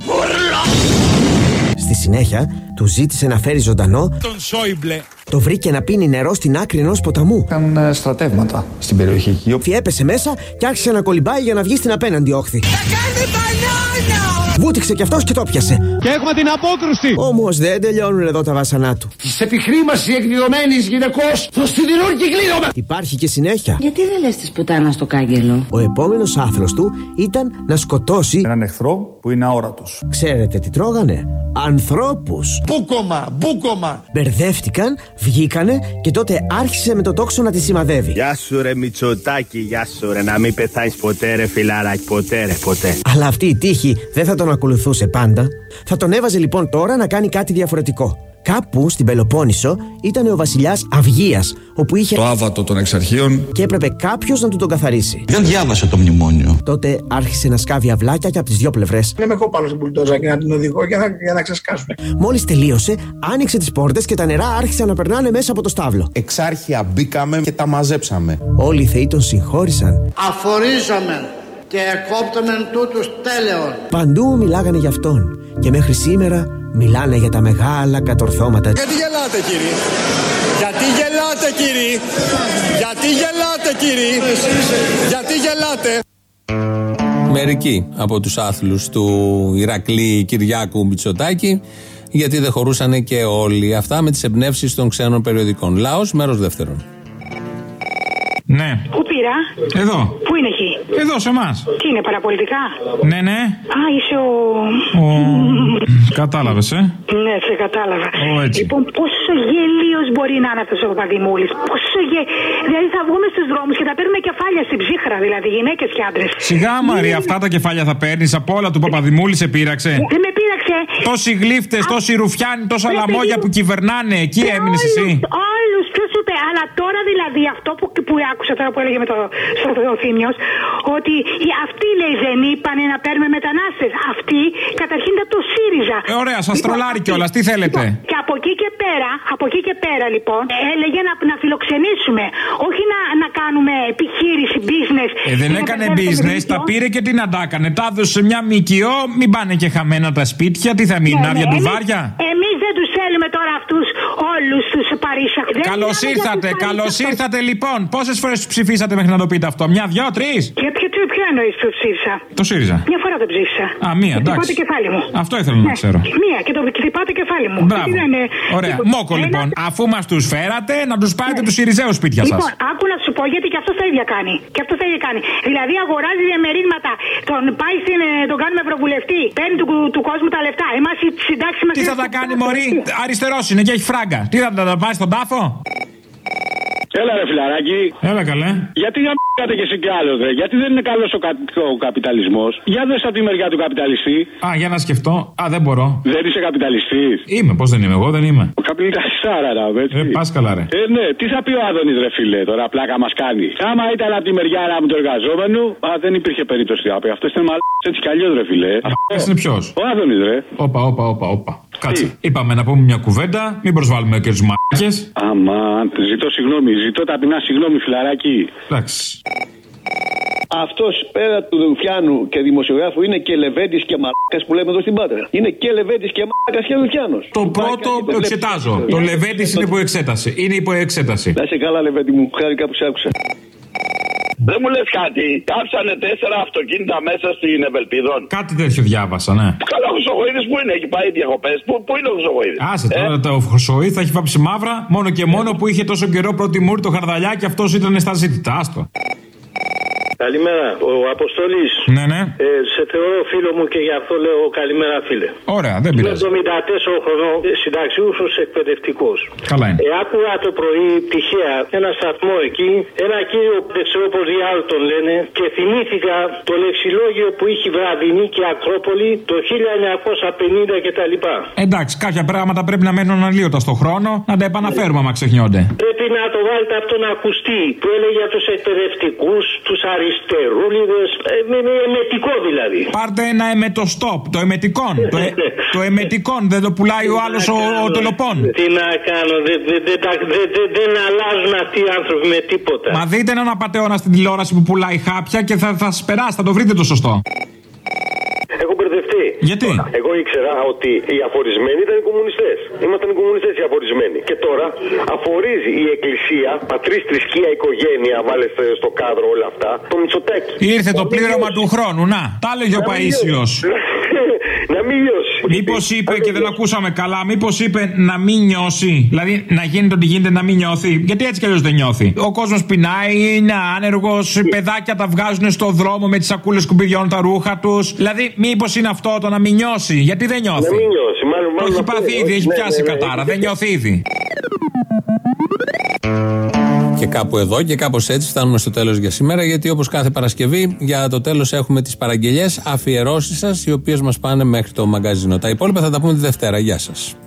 Στη συνέχεια του ζήτησε να φέρει ζωντανό τον Σόιμπλε. Το βρήκε να πίνει νερό στην άκρη ενός ποταμού. Είχαν στρατεύματα στην περιοχή εκεί. Έπεσε μέσα και άρχισε να κολυμπάει για να βγει στην απέναντι όχθη. Θα κάνει μπανάνα! Βούτυξε κι αυτός και το πιασε. Και έχουμε την απόκρουση. Όμως δεν τελειώνουν εδώ τα βάσανά του. Της επιχρήμασης εκδηλωμένης γυναικός στο σιδηρούργι κλείνομαι. Υπάρχει και συνέχεια. Γιατί δεν λες της πουτάνας στο κάγκελο? Ο επόμενος άθλος του ήταν να σκοτώσει έναν εχθρό που είναι αόρατος. Ξέρετε τι τρώγανε? Ανθρώπους. Μπούκομα, μπούκομα. Μπερδεύτηκαν, βγήκανε και τότε άρχισε με το τόξο να τη σημαδεύει. Γεια σου ρε Μητσοτάκη, γεια σου ρε, να μην πεθάνεις ποτέ ρε φιλαράκι, ποτέ ρε, ποτέ. Αλλά αυτή η τύχη δεν θα τον ακολουθούσε πάντα. Θα τον έβαζε λοιπόν τώρα να κάνει κάτι διαφορετικό. Κάπου στην Πελοπόννησο ήταν ο βασιλιάς Αυγίας, όπου είχε το άβατο των εξαρχείων και έπρεπε κάποιος να του τον καθαρίσει. Δεν διάβασε το μνημόνιο. Τότε άρχισε να σκάβει αυλάκια και από τις δυο πλευρές. Δεν με έχω πάνω στην μπουλντόζα και να την οδηγώ για να, για να ξεσκάσουν. Μόλις τελείωσε, άνοιξε τις πόρτες και τα νερά άρχισαν να περνάνε μέσα από το στάβλο. Εξάρχεια μπήκαμε και τα μαζέψαμε. Όλοι οι θεοί τον συγχώρησαν. Αφορίζαμε και εκόπτομεν τούτους τέλεων. Παντού μιλάγανε για αυτόν και μέχρι σήμερα μιλάνε για τα μεγάλα κατορθώματα. Γιατί γελάτε κύριε? Γιατί γελάτε κύριε? Γιατί γελάτε κύριε? Γιατί γελάτε? Μερικοί από τους άθλους του Ηρακλή Κυριάκου Μητσοτάκη, γιατί δεν χωρούσαν και όλοι. Αυτά με τις εμπνεύσεις των ξένων περιοδικών. Λαός, μέρος δεύτερον. Ναι. Πού πήρα? Εδώ. Πού είναι εκεί? Εδώ σε εμάς. Τι είναι, παραπολιτικά? Ναι, ναι. Α, είσαι ο... ο... Κατάλαβες, ε. Ναι, σε κατάλαβα. Ο, έτσι. Λοιπόν, πόσο γελίος μπορεί να είναι αυτός ο Παπαδημούλης. Πόσο γε... Δηλαδή θα βγούμε στους δρόμους και θα παίρνουμε κεφάλια στην ψύχρα, δηλαδή γυναίκες και άντρες. Σιγά, Μαρία, αυτά τα κεφάλια θα παίρνεις από όλα του Παπαδημούλη, σε πείραξε. Δεν με πείραξε. Τόσοι γλύφτες, τόσοι ρουφιάνοι, τόσα λαμόγια που κυβερνάνε, εκεί έμεινες εσύ. Όλους, ποιος σου είπε, αλλά τώρα δηλαδή αυτό που, που άκουσα τώρα που έλεγε με το, στο, ο Θήμιος, ότι αυτοί λέει δεν είπανε να παίρνουμε μετανάστες. Αυτοί καταρχήν ήταν το ΣΥΡΙΖΑ. Ε, ωραία, σας τρολάρει κιόλας, τι θέλετε. Λοιπόν, και από εκεί και πέρα, από εκεί και πέρα λοιπόν, έλεγε να, να φιλοξενήσουμε, όχι να, να κάνουμε επιχείρηση, business. Ε, δεν έκανε business, τα πήρε και τι να τα έκανε. Τα έδωσε σε μια ΜΚΟ, μην πάνε και χαμένα τα σπίτια, τι θα μείνουν, ναι, άδεια ντουβάρια. Εμείς δεν τους θέλουμε τώρα αυτούς όλους τους Παρίσια. Καλώς ήρθατε, καλώς ήρθατε λοιπόν. Πόσες φορές τους ψηφίσατε μέχρι να το πείτε αυτό? Μια, δυο, τρεις? Για ποιο, ποιο, ποιο εννοείς που ψήφισα? Το ΣΥΡΙΖΑ. Μια φορά το ψήφισα. Α, μία, εντάξει. Χτυπάτε κεφάλι μου. Αυτό ήθελα ναι. να ξέρω. Μία και το χτυπάτε κεφάλι μου. Μπράβο. Είναι... Ωραία. Λοιπόν, Μόκο ένα... λοιπόν. Αφού μας τους φέρατε, να τους πάρετε ναι. τους Σιριζέους σπίτια σας. Λοιπόν, άκου να σου πω γιατί και αυτό τα ίδια κάνει. Και αυτό τα ίδια κάνει. Δηλαδή αγοράζει διαμερίσματα, τον πάει στην, τον κάνουμε ευρωβουλευτή, παίρνει του, του κόσμου τα λεφτά. Εμάς οι συντάξεις μας. Τι θα τα κάνει, μωρή? Αριστερός είναι και έχει φράγκα. Τι θα τα να πάει στον τάφο. Έλα ρε φιλαράκι. Έλα καλέ. Γιατί για κάτε και εσύ κι άλλο, δε. Γιατί δεν είναι καλός ο, κα... ο καπιταλισμός. Για δες από τη μεριά του καπιταλιστή. Α, για να σκεφτώ. Α, δεν μπορώ. Δεν είσαι καπιταλιστής. Είμαι, πώς δεν είμαι, εγώ δεν είμαι. Ο καπιταλιστάρα, ρε, έτσι. Ε, πας καλά, ρε. Ε, ναι, τι θα πει ο Άδωνης, ρε φίλε, τώρα πλάκα μας κάνει. Άμα ήταν από τη μεριά μου του εργαζόμενου, α, δεν υπήρχε περίπτωση να πει. Αυτό είναι μαλάκα έτσι κι αλλιώς, ρε φίλε. Αυτό είναι ποιος? Ο Άδωνης, ρε. Όπα, όπα, όπα, όπα. Κάτσε. Είπαμε να πούμε μια κουβέντα, μην προσβάλλουμε και τους μάκες. Αμάν, ζητώ συγγνώμη, ζητώ ταπεινά συγγνώμη, φιλαράκι. Εντάξει. Αυτός πέρα του Ρουφιάνου και δημοσιογράφου είναι και Λεβέντης και μαλάκας που λέμε εδώ στην Πάτρα. Είναι και Λεβέντης και μαλάκας και Ρουφιάνος. Το πρώτο το εξετάζω. Το Λεβέντης είναι υπό εξέταση. Είναι υπό εξέταση. Να είσαι καλά, Λεβέντη μου, χάρηκα που σ' άκουσα. Δεν μου λες κάτι. Κάψανε τέσσερα αυτοκίνητα μέσα στην Ευελπίδων. Κάτι τέτοιο διάβασα, ναι. Καλά, ο Χρυσοχοίδης που είναι, έχει πάει διακοπές. Πού, πού είναι ο Χρυσοχοίδης? Άσε τώρα, ε? το Χρυσοχοίδη θα έχει βάψει μαύρα μόνο και μόνο που είχε τόσο καιρό πρώτη μούρη το Χαρδαλιά και αυτός ήταν στα ζήτητα. Άστο. Καλημέρα, ο Αποστολής. Ναι, ναι. Ε, σε θεωρώ φίλο μου και γι' αυτό λέω καλημέρα, φίλε. Ωραία, δεν πειράζει. Είμαι εβδομήντα τέσσερα χρονών, συνταξιούχος εκπαιδευτικός. Καλά είναι. Ε, άκουγα το πρωί τυχαία ένα σταθμό εκεί, ένα κύριο που δεν ξέρω πως διάλογο τον λένε, και θυμήθηκα το λεξιλόγιο που είχε Βραδινή και Ακρόπολη το χίλια εννιακόσια πενήντα κτλ. Εντάξει, κάποια πράγματα πρέπει να μένουν αλλίωτα στο χρόνο, να τα επαναφέρουμε άμα ξεχνιόνται. Πρέπει να το βάλετε αυτό να ακουστεί, που έλεγε για τους εκπαιδευτικούς, τους αριστερούλιδες, ε, με, με εμετικό δηλαδή. Πάρτε ένα εμετοστόπ, το εμετικόν. το, ε, το εμετικόν, δεν το πουλάει ο άλλος ο, ο τελοπών. Τι να κάνω, δεν δε, δε, δε, δε, δε αλλάζουν αυτοί οι άνθρωποι με τίποτα. Μα δείτε έναν απατεώνα στην τηλεόραση που πουλάει χάπια και θα, θα σας περάσει, θα το βρείτε το σωστό. Έχω μπερδευτεί. Γιατί? Εγώ ήξερα ότι οι αφορισμένοι ήταν οι κομμουνιστές. Ήμασταν οι κομμουνιστές οι αφορισμένοι. Και τώρα αφορίζει η Εκκλησία, πατρίς, θρησκεία, οικογένεια, βάλεστε στο κάδρο όλα αυτά, το Μητσοτάκη. Ήρθε το πλήρωμα του χρόνου, να. Τα έλεγε ο Παΐσιος. Να μην νιώσει. Μήπως είπε και δεν ακούσαμε καλά, μήπως είπε να μην νιώσει. Δηλαδή να γίνεται ότι γίνεται να μην νιώθει. Γιατί έτσι κι αλλιώς δεν νιώθει. Ο κόσμος πεινάει, είναι άνεργος, παιδάκια τα βγάζουν στο δρόμο με τις σακούλες σκουπιδιών τα ρούχα τους. Δηλαδή μήπως είναι αυτό το να μην νιώσει. Γιατί δεν νιώθει. Να μην νιώσει. Μάλλον, μάλλον το έχει πάθει ήδη, έχει ναι, πιάσει ναι, ναι, κατάρα. Ναι, δεν νιώθει ήδη. Και κάπου εδώ και κάπως έτσι φτάνουμε στο τέλος για σήμερα, γιατί όπως κάθε Παρασκευή για το τέλος έχουμε τις παραγγελιές, αφιερώσεις σας, οι οποίες μας πάνε μέχρι το μαγκαζίνο. Τα υπόλοιπα θα τα πούμε τη Δευτέρα. Γεια σας.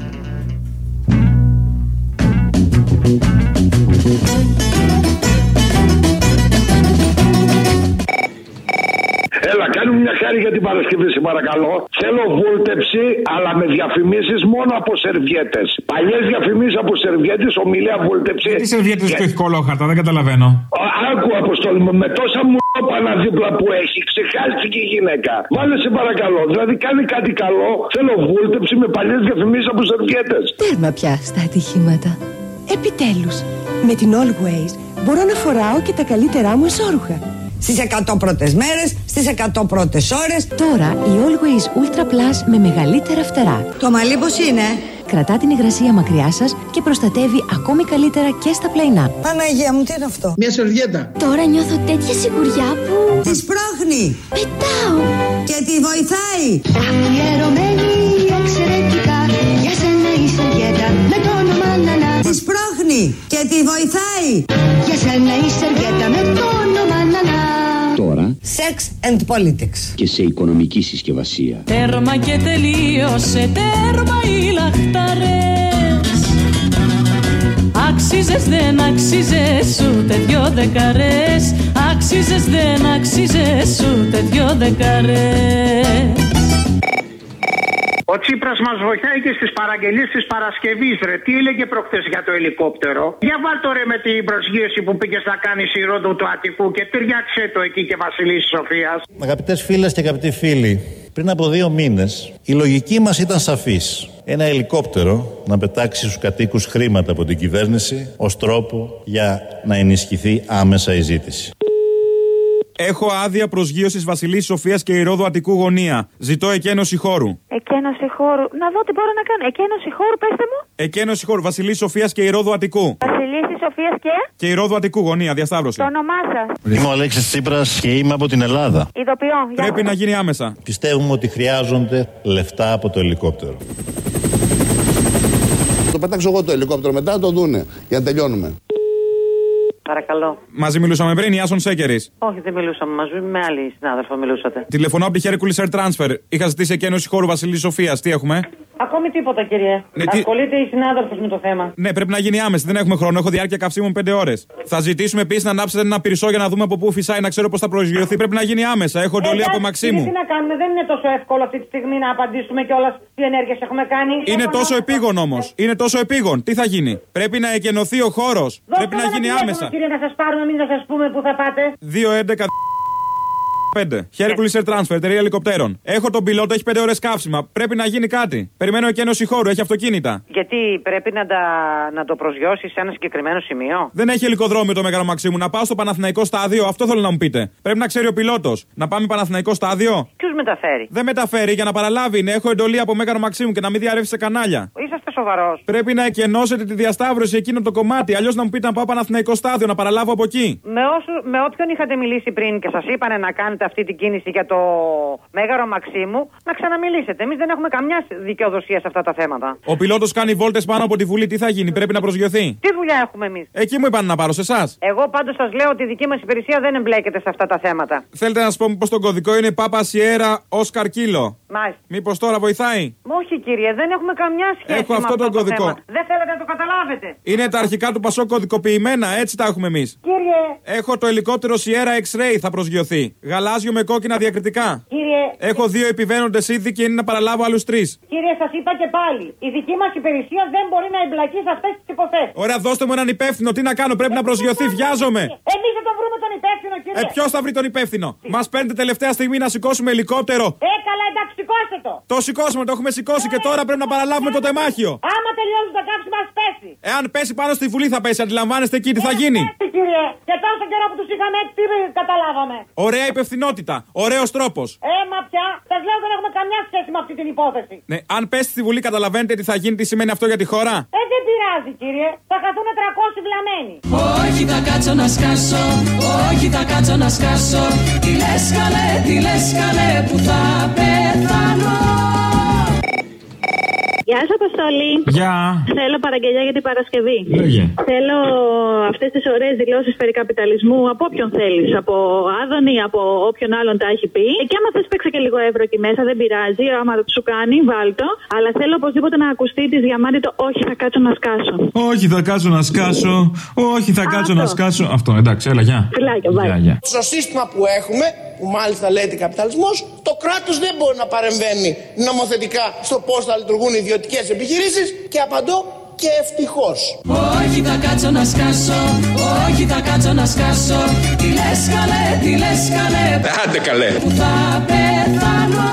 Έλα, κάνουμε μια χάρη για την Παρασκευή, σε παρακαλώ. Θέλω βούλτεψη, αλλά με διαφημίσεις μόνο από σερβιέτες. Παλιές διαφημίσεις από σερβιέτες, ομιλία βούλτεψη. Τι σερβιέτες και... που έχει κολόχαρτα, δεν καταλαβαίνω. Άκου, Αποστόλη μου, με τόσα μου παναδίπλα που έχει, ξεχάστηκε η γυναίκα. Βάλε, σε παρακαλώ. Δηλαδή, κάνει κάτι καλό. Θέλω βούλτεψη με παλιές διαφημίσεις από σερβιέτες. Τέρμα πια στα ατυχήματα. Επιτέλους, με την Always μπορώ να φοράω και τα καλύτερά μου εσώρουχα. Στις εκατό πρώτες μέρες, στις εκατό πρώτες ώρες. Τώρα η Always Ultra Plus με μεγαλύτερα φτερά. Το μαλλί πως είναι? Κρατά την υγρασία μακριά σας και προστατεύει ακόμη καλύτερα και στα πλαϊνά. Παναγία μου, τι είναι αυτό? Μια σερβιέτα. Τώρα νιώθω τέτοια σιγουριά που... Τη σπρώχνει. Πετάω. Και τη βοηθάει. Αφιερωμένη εξαιρετικά για σένα η σερβιέτα με το όνομα Νανά. Τη σπρώχνει και τη βοηθάει. Για σένα η σερβιέτα με το όνομα Νανά. Τώρα Sex and Politics και σε οικονομική συσκευασία. Τέρμα και τελείωσε, τέρμα οι λαχταρές. Άξιζες δεν άξιζες ούτε δυο δεκαρές. Άξιζες δεν άξιζες ούτε δυο δεκαρές. Ο Τσίπρας μας βοηθάει και στις παραγγελίες της Παρασκευής, ρε. Τι έλεγε προχθές για το ελικόπτερο? Για βάλ' το ρε με την προσγείωση που πήγες να κάνεις η Ρόδου του Αττικού και ταιριάξε το εκεί και Βασιλής Σοφίας. Αγαπητές φίλες και αγαπητοί φίλοι, πριν από δύο μήνες η λογική μας ήταν σαφής. Ένα ελικόπτερο να πετάξει στους κατοίκους χρήματα από την κυβέρνηση ως τρόπο για να ενισχυθεί άμεσα η ζήτηση. Έχω άδεια προσγείωσης Βασιλής Σοφίας και Ηρόδου Αττικού γωνία. Ζητώ εκένωση χώρου. Εκένωση χώρου. Να δω τι μπορώ να κάνω. Εκένωση χώρου, πέστε μου. Εκένωση χώρου. Βασιλής Σοφίας και Ηρόδου Αττικού. Βασιλής Σοφίας και. Και Ηρόδου Αττικού γωνία. Διασταύρωση. Το όνομά σας? Είμαι ο Αλέξης Τσίπρας και είμαι από την Ελλάδα. Ειδοποιώ. Πρέπει να γίνει άμεσα. Πιστεύουμε ότι χρειάζονται λεφτά από το ελικόπτερο. το πετάξω εγώ το ελικόπτερο μετά, το δούνε. Για να τελειώνουμε. Παρακαλώ. Μαζί μιλούσαμε πριν, Ιάσον Σέκερης. Όχι, δεν μιλούσαμε μαζί, με άλλη συνάδελφο μιλούσατε. Τηλεφωνώ από τη Hercules Air Transfer. Είχα ζητήσει εκένωση χώρου Βασιλής Σοφίας. Τι έχουμε? Ακόμη τίποτα, κύριε. Ναι, τι... Ασχολείται η συνάδελφος με το θέμα. Ναι, πρέπει να γίνει άμεση. Δεν έχουμε χρόνο. Έχω διάρκεια καυσίμων πέντε ώρες. Θα ζητήσουμε επίσης να ανάψετε ένα πυρσό για να δούμε από πού φυσάει, να ξέρω πώς θα προσγειωθεί. Πρέπει να γίνει άμεσα. Έχω εντολή από Μαξίμου. Τι να κάνουμε, δεν είναι τόσο εύκολο αυτή τη στιγμή να απαντήσουμε κιόλας τι ενέργειες έχουμε κάνει. Είναι τόσο επίγον όμως. Είναι τόσο επίγον. Τι θα γίνει? Πρέπει να εκενωθεί ο χώρος. Πρέπει να γίνει άμεσα. Κύριε, να σας πάρουμε, μην να σας πούμε πού θα πάτε. δύο έντεκα πέντε. Hercules Air Transfer, εταιρεία ελικοπτέρων. Έχω τον πιλότο, έχει πέντε ώρες καύσιμα. Πρέπει να γίνει κάτι. Περιμένω εκένωση χώρου, έχει αυτοκίνητα. Γιατί πρέπει να, τα, να το προσγειώσει σε ένα συγκεκριμένο σημείο. Δεν έχει ελικοδρόμιο το Μέγαρο Μαξίμου. Να πάω στο Παναθηναϊκό στάδιο, αυτό θέλω να μου πείτε. Πρέπει να ξέρει ο πιλότος. Να πάμε Παναθηναϊκό στάδιο. Ποιος μεταφέρει? Δεν μεταφέρει για να παραλάβει. Είναι, έχω εντολή από Μέγαρο Μαξίμου και να μην διαρρεύσει σε κανάλια. Είσαστε σοβαρός? Πρέπει να εκενώσετε τη διασταύρωση εκείνο το κομμάτι. Αλλιώς να μου πείτε να πάω Παναθηναϊκό στάδιο, να παραλάβω από εκεί. Με, όσου, με όποιον είχατε μιλήσει πριν και σας είπανε να κάνετε αυτή την κίνηση για το Μέγαρο Μαξίμου, να ξαναμιλήσετε. Εμείς δεν έχουμε καμιά δικαιοδοσία σε αυτά τα θέματα. Ο πιλότος κάνει βόλτες πάνω από τη Βουλή. Τι θα γίνει, πρέπει να προσγειωθεί. Τι δουλειά έχουμε εμείς? Εκεί μου είπαν να πάρω, σε εσάς. Εγώ πάντως σας λέω ότι η δική μας υπηρεσία δεν εμπλέκεται σε αυτά τα θέματα. Θέλετε να σας πω πως τον κωδικό είναι Πάπα Σιέρα Όσκαρ Κίλο? Μάλιστα. Μήπως τώρα βοηθάει? Όχι, κύριε, δεν έχουμε καμιά σχέση. Έχω με αυτό τον το κωδικό. θέμα. Δεν θέλετε να το καταλάβετε. Είναι τα αρχικά του Πασό κωδικοποιημένα, έτσι τα έχουμε εμείς. Κύριε. Έχω το ελικόπτερο Sierra X-Ray, θα προσγειωθεί. Γαλάζιο με κόκκινα διακριτικά. Κύριε. Έχω δύο επιβαίνοντες ήδη και είναι να παραλάβω άλλους τρεις. Κύριε, σας είπα και πάλι. Η δική μας υπηρεσία δεν μπορεί να εμπλακεί σε αυτές τις υποθέσεις. Ωραία, δώστε μου έναν υπεύθυνο. Τι να κάνω, πρέπει ε, να προσγειωθεί. Βιάζομαι. Εμείς θα τον βρούμε τον υπεύθυνο, κύριε. Ε, ποιος θα βρει τον υπεύθυνο? Μας παίρνετε τελευταία στιγμή να σηκώσουμε ελικόπτερο. Ε, καλά, εντάξει, σηκώστε το. Το σηκώσουμε, το έχουμε σηκώσει ε, και τώρα πρέπει να παραλάβουμε το τεμάχιο. Άμα τελειώσουν τα κάψιμα, ας πέσει. Εάν πέσει πάνω στη Βουλή θα πέσει, αντιλαμβάνεστε εκεί τι θα γίνει. Έτσι, κύριε. Και τόσο καιρό που τους είχαμε έτσι, τι καταλάβαμε. Ωραία υπευθυνότητα. Ωραίος τρόπος. Ε, μα πια. Σας λέω δεν έχουμε καμιά σχέση με αυτή την υπόθεση. Ναι, αν πέσει στη Βουλή, καταλαβαίνετε τι θα γίνει, τι σημαίνει αυτό για τη χώρα. Ε, δεν πειράζει, κύριε. Θα χαθούν τριακόσιοι βλαμμένοι. Όχι, θα κάτσω να σκάσω. Όχι, θα κάτσω να σκάσω. Τι λες καλέ, τι λες καλέ, που θα πεθάνω. Γεια σας, Αποστολή. Γεια. Θέλω παραγγελιά για την Παρασκευή. Λέγε. Θέλω αυτές τις ωραίες δηλώσεις περί καπιταλισμού από όποιον θέλεις. Από Άδωνη, από όποιον άλλον τα έχει πει. Και άμα θες παίξε και λίγο ευρώ εκεί μέσα, δεν πειράζει. Άμα σου κάνει, βάλτο. Αλλά θέλω οπωσδήποτε να ακουστεί τη Διαμάντη το όχι, θα κάτσω να σκάσω. Όχι, θα κάτσω να σκάσω. Όχι, θα κάτσω αυτό. να σκάσω. Αυτό, εντάξει, έλα, γεια. Φιλάκια, βάλτε. Στο σύστημα που έχουμε, που μάλιστα λέγεται καπιταλισμός, το κράτος δεν μπορεί να παρεμβαίνει νομοθετικά στο πώς θα λειτουργούν οι ιδιωτικές επιχειρήσεις και απαντώ και ευτυχώς. Όχι, θα κάτσω να σκάσω. Όχι, θα κάτσω να σκάσω. Τι λες καλέ, τι λες καλέ. Άντε καλέ. Που θα πεθάνω.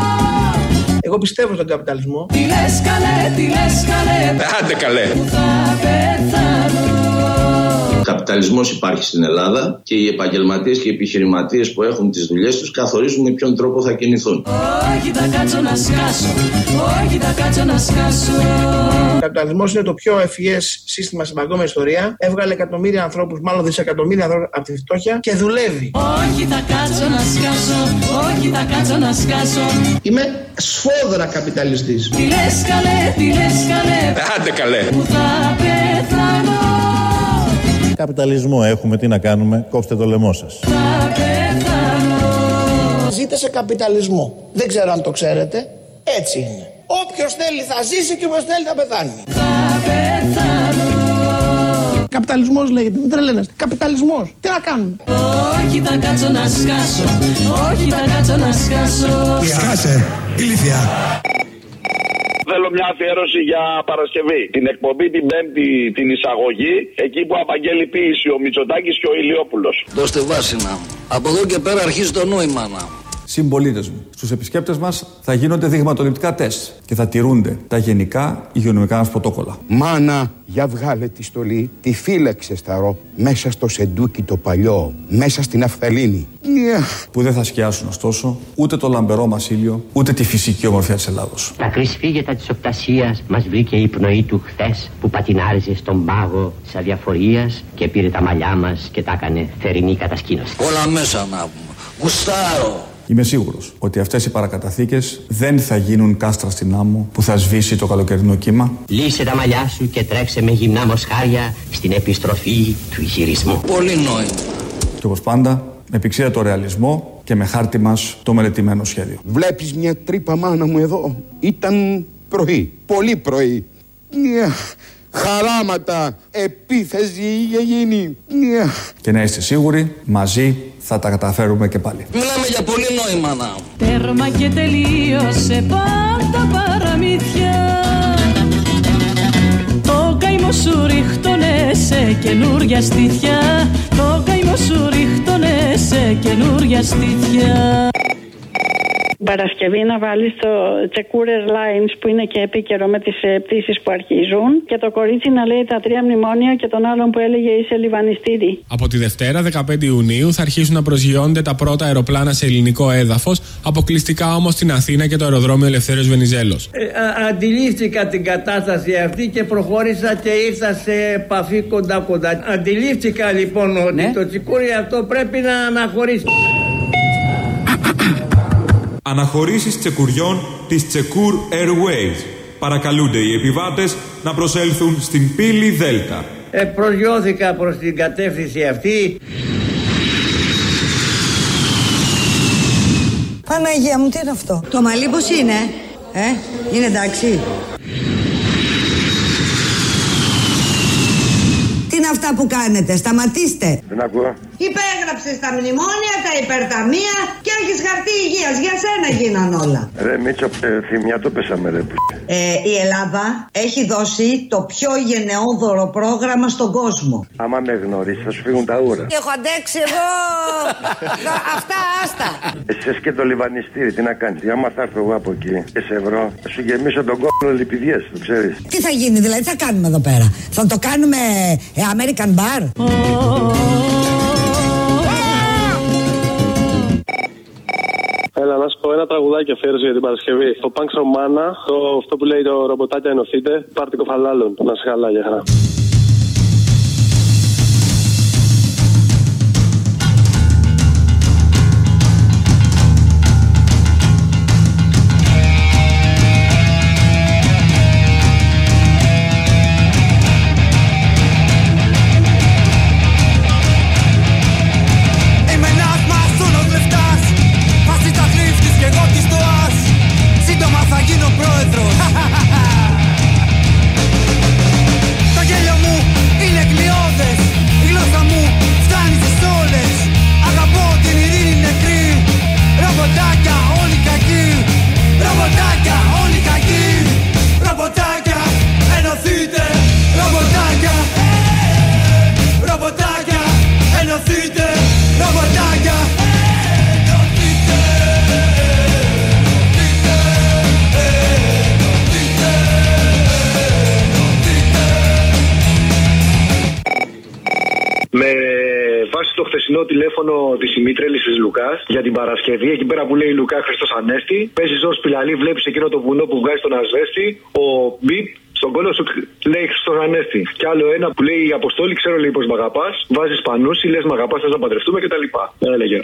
Εγώ πιστεύω στον καπιταλισμό. Τι λες καλέ, τι λες καλέ. Άντε καλέ. Που θα πεθάνω. Ο καπιταλισμός υπάρχει στην Ελλάδα και οι επαγγελματίες και οι επιχειρηματίες που έχουν τις δουλειές τους καθορίζουν με ποιον τρόπο θα κινηθούν. Όχι, θα κάτσω να σκάσω. Όχι, θα κάτσω να σκάσω. Ο καπιταλισμός είναι το πιο ευφυές σύστημα στην παγκόσμια ιστορία. Έβγαλε εκατομμύρια ανθρώπους, μάλλον δισεκατομμύρια ανθρώπους από τη φτώχεια και δουλεύει. Όχι, θα κάτσω να σκάσω. Όχι, θα κάτσω να σκάσω. Είμαι σφόδρα καπιταλιστής. Τι λες καλέ, τι λες καλέ. Άντε καλέ. Που θα πεθάνω. Καπιταλισμό έχουμε, τι να κάνουμε, κόψτε το λαιμό σας. Θα πεθάνω. Ζείτε σε καπιταλισμό. Δεν ξέρω αν το ξέρετε. Έτσι είναι. Όποιος θέλει θα ζήσει και όποιος θέλει θα πεθάνει. Θα πεθάνω. Καπιταλισμός λέγεται, μην τρελαίνεστε. Καπιταλισμός. Τι να κάνουμε. Όχι, θα κάτσω να σκάσω. Όχι, θα κάτσω να σκάσω. Σκάσε, ηλίθεια. Θέλω μια αφιέρωση για Παρασκευή. Την εκπομπή την Πέμπτη, την εισαγωγή, εκεί που απαγγέλει ποίηση ο Μητσοτάκης και ο Ηλιόπουλος. Δώστε βάσινα. Από εδώ και πέρα αρχίζει το νόημα να. Συμπολίτες μου, στους επισκέπτες μας θα γίνονται δειγματοληπτικά τεστ και θα τηρούνται τα γενικά υγειονομικά μας πρωτόκολλα. Μάνα, για βγάλε τη στολή, τη φύλαξε σταρό, μέσα στο σεντούκι το παλιό, μέσα στην Αφθαλήνη. Yeah. Που δεν θα σκιάσουν ωστόσο ούτε το λαμπερό μας ήλιο, ούτε τη φυσική ομορφιά της Ελλάδος. Τα κρυσφύγετα της οπτασίας μας βρήκε η πνοή του χθες που πατινάριζε στον πάγο της αδιαφορίας και πήρε τα μαλλιά μας και τα έκανε θερινή κατασκήνωση. Όλα μέσα να πούμε. Γουστάρω. Είμαι σίγουρος ότι αυτές οι παρακαταθήκες δεν θα γίνουν κάστρα στην άμμο που θα σβήσει το καλοκαιρινό κύμα. Λύσε τα μαλλιά σου και τρέξε με γυμνά μοσχάρια στην επιστροφή του γυρισμού. Πολύ νόημα. Και όπως πάντα, με πηξίδα το ρεαλισμό και με χάρτη μας το μελετημένο σχέδιο. Βλέπεις μια τρύπα, μάνα μου, εδώ. Ήταν πρωί, πολύ πρωί. Μια χαράματα, επίθεση είχε γίνει. Μια... Και να είστε σίγουροι, μαζί θα τα καταφέρουμε και πάλι. Μιλάμε για πολύ νόημα, να. Τέρμα και τελείωσε πάντα παραμύθια. Το καημό σου ρίχτωνε σε καινούρια στήθια. Το καημό σου ρίχτωνε σε καινούρια στήθια. Παρασκευή να βάλει το Secure Airlines που είναι και επίκαιρο με τις πτήσεις που αρχίζουν και το κορίτσι να λέει τα τρία μνημόνια και τον άλλον που έλεγε είσαι λιβανιστήρι. Από τη Δευτέρα, δεκαπέντε Ιουνίου, θα αρχίσουν να προσγειώνονται τα πρώτα αεροπλάνα σε ελληνικό έδαφος, αποκλειστικά όμως στην Αθήνα και το αεροδρόμιο Ελευθέριος Βενιζέλος. Ε, α, αντιλήφθηκα την κατάσταση αυτή και προχώρησα και ήρθα σε επαφή κοντά-κοντά. Αντιλήφθηκα λοιπόν ότι ναι? το τσικούρι αυτό πρέπει να αναχωρήσει. Αναχωρήσεις τσεκουριών της Secure Airways. Παρακαλούνται οι επιβάτες να προσέλθουν στην πύλη Δέλτα. Ε, προσγειώθηκα προς την κατεύθυνση αυτή. Παναγία μου, τι είναι αυτό? Το μαλλί πώς είναι? Ε, είναι εντάξει? Τι είναι αυτά που κάνετε? Σταματήστε. Δεν ακούω. Υπέγραψες τα μνημόνια, τα υπερταμεία και έχεις χαρτί υγείας. Για σένα γίναν όλα. Ρε Μίτσο, ε, θυμιά το πέσαμε ρε. Ε, η Ελλάδα έχει δώσει το πιο γενναιόδωρο πρόγραμμα στον κόσμο. Άμα με γνωρίσεις θα σου φύγουν τα ούρα. Έχω αντέξει εγώ. Αυτά άστα. Εσείς και το λιβανιστήρι τι να κάνεις? Άμα θα έρθω εγώ από εκεί και σε βρω, θα σου γεμίσω τον κόλλο λιπηδιές, το ξέρεις. Τι θα γίνει δηλαδή, τι θα κάνουμε εδώ πέρα? Θα το κάνουμε ε, American Bar? Έλα, να σου πω ένα τραγουδάκι αφιέρωση για την Παρασκευή. Το Punk Romana, το, αυτό που λέει το ρομποτάκια ενωθείτε, πάρτε κοφαλάλων. Να σε καλά, για χαρά. Τηλέφωνο τη Ημίτρελη τη Λουκά για την Παρασκευή. Εκεί πέρα που λέει Λουκά Χριστός Ανέστη. Παίζει ω πιλαλή, βλέπει εκείνο το βουνό που βγάζει τον ασβέστη. Ο Μπιτ στον κόλλο σου λέει Χριστός Ανέστη. Και άλλο ένα που λέει Αποστόλη, ξέρω λέει πω μ' αγαπά. Βάζει πανούσι, λε μ' αγαπά, θε να παντρευτούμε κτλ. Έλεγε.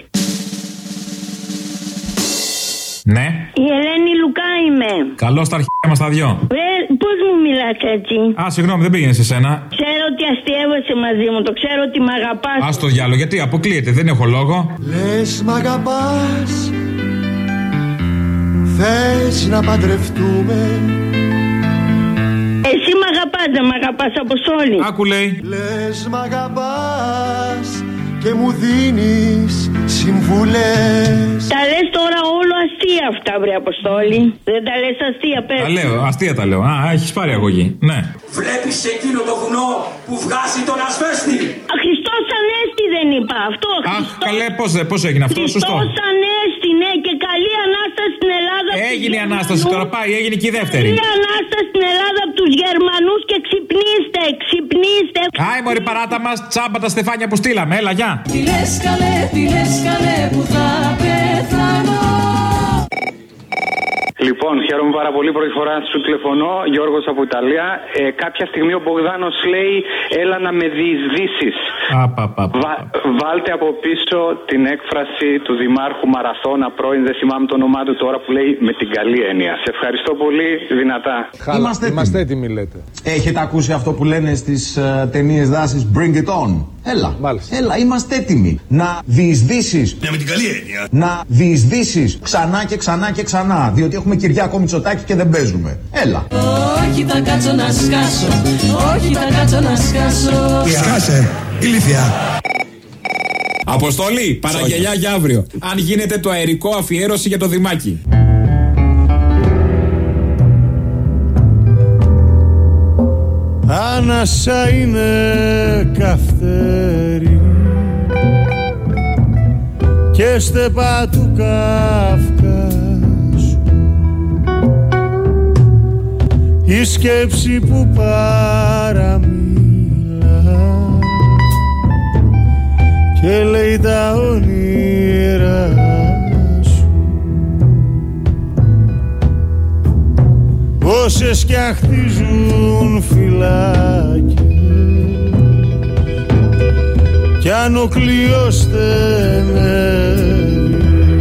Ναι. Η Ελένη Λουκά είμαι. Καλώς τα αρχαία μας τα δυο. Βρε, πώς μου μιλάς έτσι? Α, συγγνώμη, δεν πήγαινε σε σένα. Ξέρω ότι αστείευεσαι μαζί μου, το ξέρω ότι μ' αγαπάς. Ας το διάλογο, γιατί αποκλείεται, δεν έχω λόγο. Λες μ' αγαπάς, θες να παντρευτούμε. Εσύ μ' αγαπάς, δεν μ' αγαπάς, Αποστόλη? Άκου λέει. Λες μ' αγαπάς και μου δίνεις συμβουλές. Τα λες τώρα όλο αστεία αυτά, βρε Αποστόλη. Δεν τα λες αστεία, πες. Τα λέω, αστεία τα λέω. Α, έχεις πάρει αγωγή. Ναι. Βλέπεις εκείνο το βουνό που βγάζει τον ασβέστη? Χριστός Ανέστη δεν είπα αυτό. Αχ, καλέ, πώς, πώς έγινε αυτό, σωστό. Χριστός Ανέστη, ναι, και καλή Ανάσταση στην Ελλάδα. Έγινε η Ανάσταση, τώρα πάει, έγινε και η δεύτερη. Καλή Ανάσταση στην Ελλάδα από τους Γερμανούς και ξυπνήστε, ξυπνήστε. Άι μωρή παράτα μας, τσάμπα τα στεφάνια που στείλαμε, έλα, γεια. Τι λες καλέ, τι λες καλέ που θα πεθάνω. Λοιπόν, χαίρομαι πάρα πολύ. Πρώτη φορά σου τηλεφωνώ, Γιώργος από Ιταλία. Ε, κάποια στιγμή ο Μπογδάνος λέει, έλα να με διεισδύσεις. Βα, βάλτε από πίσω την έκφραση του Δημάρχου Μαραθώνα πρώην, δεν θυμάμαι το όνομά του τώρα, που λέει με την καλή έννοια. Σε ευχαριστώ πολύ, δυνατά. Χαλα, είμαστε, είμαστε έτοιμοι, λέτε. Έχετε ακούσει αυτό που λένε στις uh, ταινίες δράσης Bring it on? Έλα, Μάλιστα. έλα, είμαστε έτοιμοι να διεισδύσεις. Ναι, με την καλή έννοια. Να διεισδύσεις ξανά και ξανά και ξανά. Διότι έχουμε Κυριάκο Μητσοτάκη και δεν παίζουμε. Έλα. Όχι θα κάτσω να σκάσω, όχι θα κάτσω να σκάσω. Σκάσε, ηλίθεια. Αποστολή, παραγγελιά για αύριο. Αν γίνεται το αερικό αφιέρωση για το Δημάκι. Άνασα είναι καυτέρι και στεπά του Καυκάσου, η σκέψη που παραμίλα και λέει τα όνειρα σου. Όσες κι αν χτίζουν φυλάκια κι αν ο κλειός στενεύει,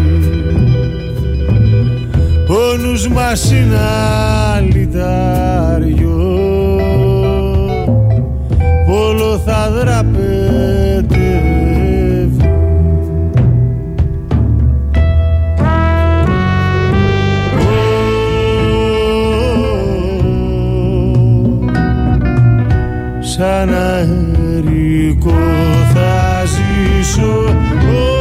ο νους μας είναι αλυτάριο, όλο θα δραπετεύει. Σαν αερικό θα ζήσω.